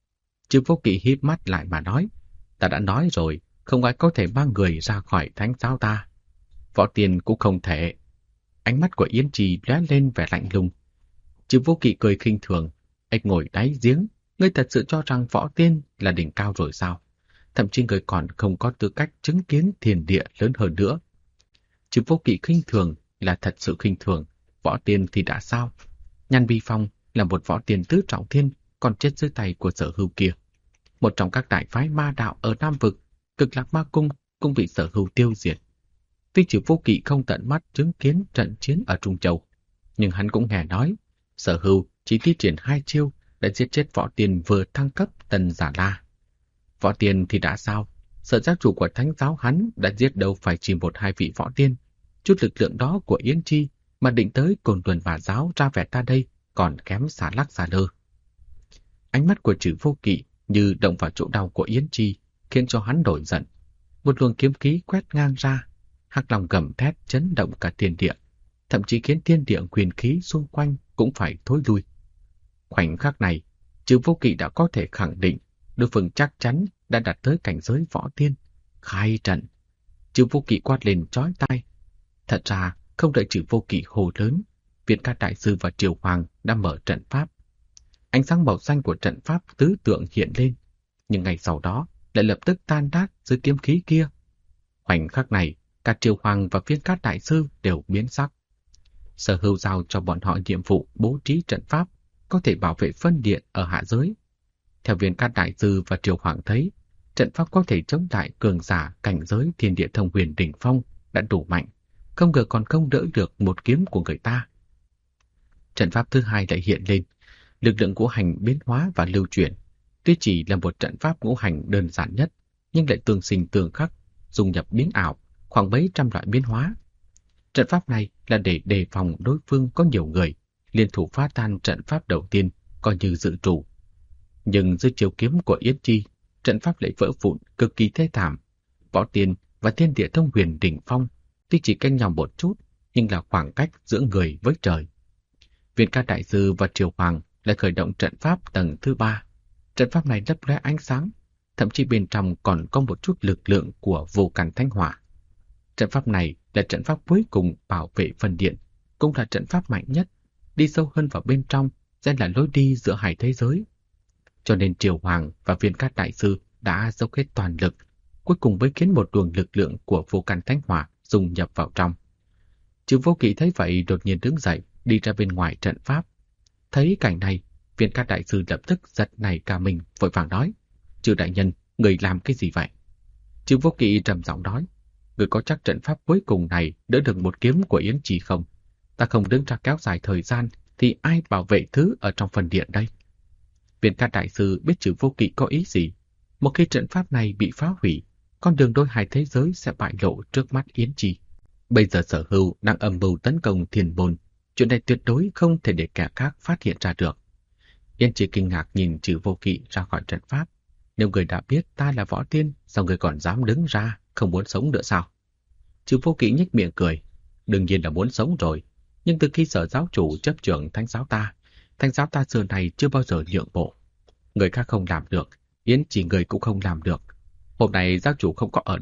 Trừ Vô Kỵ híp mắt lại mà nói, ta đã nói rồi, không ai có thể mang người ra khỏi Thánh Giáo ta. Võ tiên cũng không thể. Ánh mắt của Yến Trì lóe lên vẻ lạnh lùng. Trừ Vô Kỵ cười khinh thường, anh ngồi đáy giếng, ngươi thật sự cho rằng võ tiên là đỉnh cao rồi sao? Thậm chí người còn không có tư cách chứng kiến thiên địa lớn hơn nữa. Trừ Vô Kỵ khinh thường là thật sự khinh thường, võ tiên thì đã sao? Nhan Bi Phong là một võ tiên tứ trọng thiên, còn chết dưới tay của Sở Hưu kia. Một trong các đại phái ma đạo ở Nam Vực, Cực Lạc Ma Cung cũng bị Sở Hưu tiêu diệt. Tuy Trừ Vô Kỵ không tận mắt chứng kiến trận chiến ở Trung Châu, nhưng hắn cũng nghe nói, Sở Hưu chỉ thi triển 2 chiêu đã giết chết võ tiên vừa thăng cấp Tần Giả La. Võ tiên thì đã sao? Sở giáo chủ của Thánh Giáo hắn đã giết đâu phải chỉ 1-2 vị võ tiên. Chút lực lượng đó của Yến Chi mà định tới Côn Luân Ma Giáo ra vẻ ta đây còn kém xả lắc xả lơ. Ánh mắt của Trừ Vô Kỵ như động vào chỗ đau của Yến Chi, khiến cho hắn nổi giận. Một luồng kiếm khí quét ngang ra, hắc long gầm thét chấn động cả thiên địa, thậm chí khiến thiên địa huyền khí xung quanh cũng phải thối lui. Khoảnh khắc này, Trừ Vô Kỵ đã có thể khẳng định đối phương chắc chắn đã đạt tới cảnh giới võ tiên. Khai trận! Trừ Vô Kỵ quát lên chói tai. Thật ra, không đợi Trừ Vô Kỵ hô lớn, Việt Ca Đại Sư và Triều Hoàng đã mở trận pháp. Ánh sáng màu xanh của trận pháp tứ tượng hiện lên, nhưng ngày sau đó lại lập tức tan nát dưới kiếm khí kia. Khoảnh khắc này, cả Triều Hoàng và Viên Cát Đại Sư đều biến sắc. Sở Hưu giao cho bọn họ nhiệm vụ bố trí trận pháp, có thể bảo vệ phân điện ở hạ giới. Theo Viên Cát Đại Sư và Triều Hoàng thấy, trận pháp có thể chống lại cường giả cảnh giới thiên địa thông huyền đỉnh phong đã đủ mạnh, không ngờ còn không đỡ được một kiếm của người ta. Trận pháp thứ hai lại hiện lên, lực lượng ngũ hành biến hóa và lưu chuyển. Tuy chỉ là một trận pháp ngũ hành đơn giản nhất, nhưng lại tương sinh tương khắc, dung nhập biến ảo, khoảng mấy trăm loại biến hóa. Trận pháp này là để đề phòng đối phương có nhiều người, liên thủ phá tan trận pháp đầu tiên, coi như dự trù. Nhưng dưới chiếu kiếm của Yến Chi, trận pháp lại vỡ vụn cực kỳ thê thảm. Võ tiên và thiên địa thông huyền đỉnh phong tuy chỉ cách nhau một chút, nhưng là khoảng cách giữa người với trời. Viên Ca Đại Sư và Triều Hoàng lại khởi động trận pháp tầng thứ 3. Trận pháp này lấp lóe ánh sáng, thậm chí bên trong còn có một chút lực lượng của vô căn thánh hỏa. Trận pháp này là trận pháp cuối cùng bảo vệ phần điện, cũng là trận pháp mạnh nhất. Đi sâu hơn vào bên trong sẽ là lối đi giữa hai thế giới. Cho nên Triều Hoàng và Viên Cát Đại Sư đã dốc hết toàn lực, cuối cùng mới khiến một luồng lực lượng của vô căn thánh hỏa dung nhập vào trong. Trừ Vô Kỵ thấy vậy đột nhiên đứng dậy, đi ra bên ngoài trận pháp. Thấy cảnh này, Viên Cát Đại Sư lập tức giật nảy cả mình, vội vàng nói, Trừ đại nhân, người làm cái gì vậy? Trừ Vô Kỵ trầm giọng nói, người có chắc trận pháp cuối cùng này đỡ được một kiếm của Yến Trì không? Ta không đứng ra kéo dài thời gian, thì ai bảo vệ thứ ở trong phần điện đây? Viên Cát Đại Sư biết Trừ Vô Kỵ có ý gì. Một khi trận pháp này bị phá hủy, con đường đôi hai thế giới sẽ bại lộ trước mắt Yến Trì. Bây giờ Sở Hưu đang âm mưu tấn công Thiên Môn, chuyện này tuyệt đối không thể để kẻ khác phát hiện ra được. Yến Trì kinh ngạc nhìn Trừ Vô Kỵ ra khỏi trận pháp. Nếu người đã biết ta là võ tiên, sao người còn dám đứng ra, không muốn sống nữa sao? Trừ Vô Kỵ nhếch miệng cười. Đương nhiên là muốn sống rồi, nhưng từ khi Sở giáo chủ chấp trưởng Thánh giáo ta xưa này chưa bao giờ nhượng bộ. Người khác không làm được, Yến Trì người cũng không làm được. Hôm nay giáo chủ không có ở đây,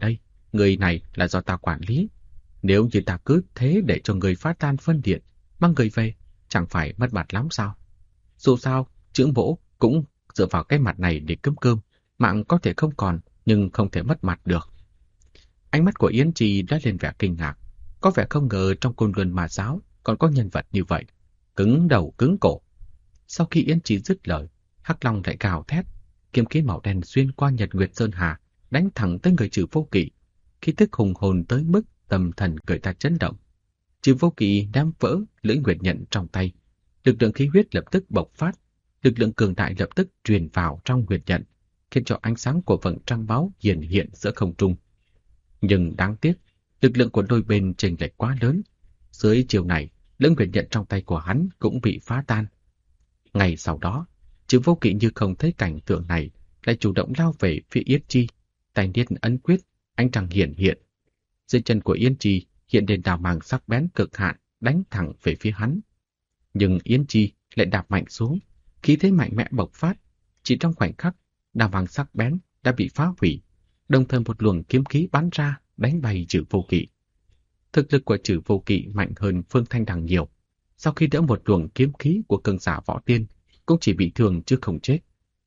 người này là do ta quản lý. Nếu như ta cứ thế để cho người phá tan phân điện, mang người về, chẳng phải mất mặt lắm sao? Dù sao, Trương Bỗ cũng dựa vào cái mặt này để kiếm cơm, mạng có thể không còn, nhưng không thể mất mặt được. Ánh mắt của Yến Trì đã lên vẻ kinh ngạc, có vẻ không ngờ trong Côn Luân Ma Giáo còn có nhân vật như vậy, cứng đầu cứng cổ. Sau khi Yến Trì dứt lời, Hắc Long lại gào thét, kiếm khí màu đen xuyên qua Nhật Nguyệt Sơn Hà, đánh thẳng tới người Trừ Vô Kỵ, khí tức hùng hồn tới mức tâm thần người ta chấn động. Trừ Vô Kỵ đám vỡ lưỡi nguyệt nhận trong tay, lực lượng khí huyết lập tức bộc phát, lực lượng cường đại lập tức truyền vào trong nguyệt nhận, khiến cho ánh sáng của vầng trăng máu hiển hiện giữa không trung. Nhưng đáng tiếc, lực lượng của đôi bên chênh lệch quá lớn. Dưới chiều này, lưỡi nguyệt nhận trong tay của hắn cũng bị phá tan. Ngày sau đó, Trừ Vô Kỵ như không thấy cảnh tượng này, lại chủ động lao về phía Yến Chi, tay niết ấn quyết, ánh trăng hiển hiện. Dưới chân của Yến Chi hiện lên đào mang sắc bén cực hạn, đánh thẳng về phía hắn. Nhưng Yến Chi lại đạp mạnh xuống, khí thế mạnh mẽ bộc phát. Chỉ trong khoảnh khắc, đào mang sắc bén đã bị phá hủy, đồng thời một luồng kiếm khí bắn ra, đánh bay Trừ Vô Kỵ. Thực lực của Trừ Vô Kỵ mạnh hơn Phương Thanh Đằng nhiều. Sau khi đỡ một luồng kiếm khí của cường giả võ tiên, cũng chỉ bị thương chứ không chết.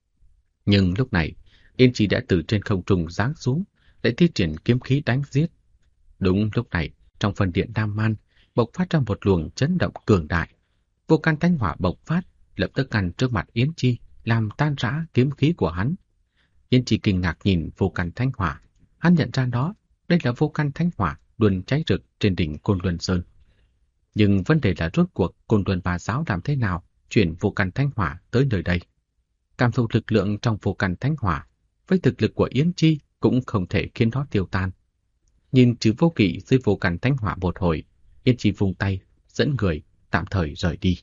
Nhưng lúc này, Yến Chi đã từ trên không trung giáng xuống, để thi triển kiếm khí đánh giết. Đúng lúc này, trong phần điện Nam Man bộc phát ra một luồng chấn động cường đại. Vô can thánh hỏa bộc phát, lập tức ngăn trước mặt Yến Chi, làm tan rã kiếm khí của hắn. Yến Chi kinh ngạc nhìn vô can thánh hỏa, hắn nhận ra đó, đây là vô can thánh hỏa luôn cháy rực trên đỉnh Côn Luân Sơn. Nhưng vấn đề là rốt cuộc Côn Luân Ma Giáo làm thế nào chuyển vô can thánh hỏa tới nơi đây? Cảm thụ lực lượng trong vô can thánh hỏa với thực lực của Yến Chi cũng không thể khiến nó tiêu tan. Nhìn Trừ Vô Kỵ dưới vô can thánh hỏa một hồi, Yến Chi vung tay dẫn người tạm thời rời đi.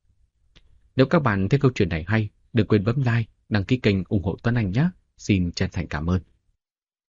Nếu các bạn thấy câu chuyện này hay, đừng quên bấm like, đăng ký kênh ủng hộ Tuấn Anh nhé. Xin chân thành cảm ơn.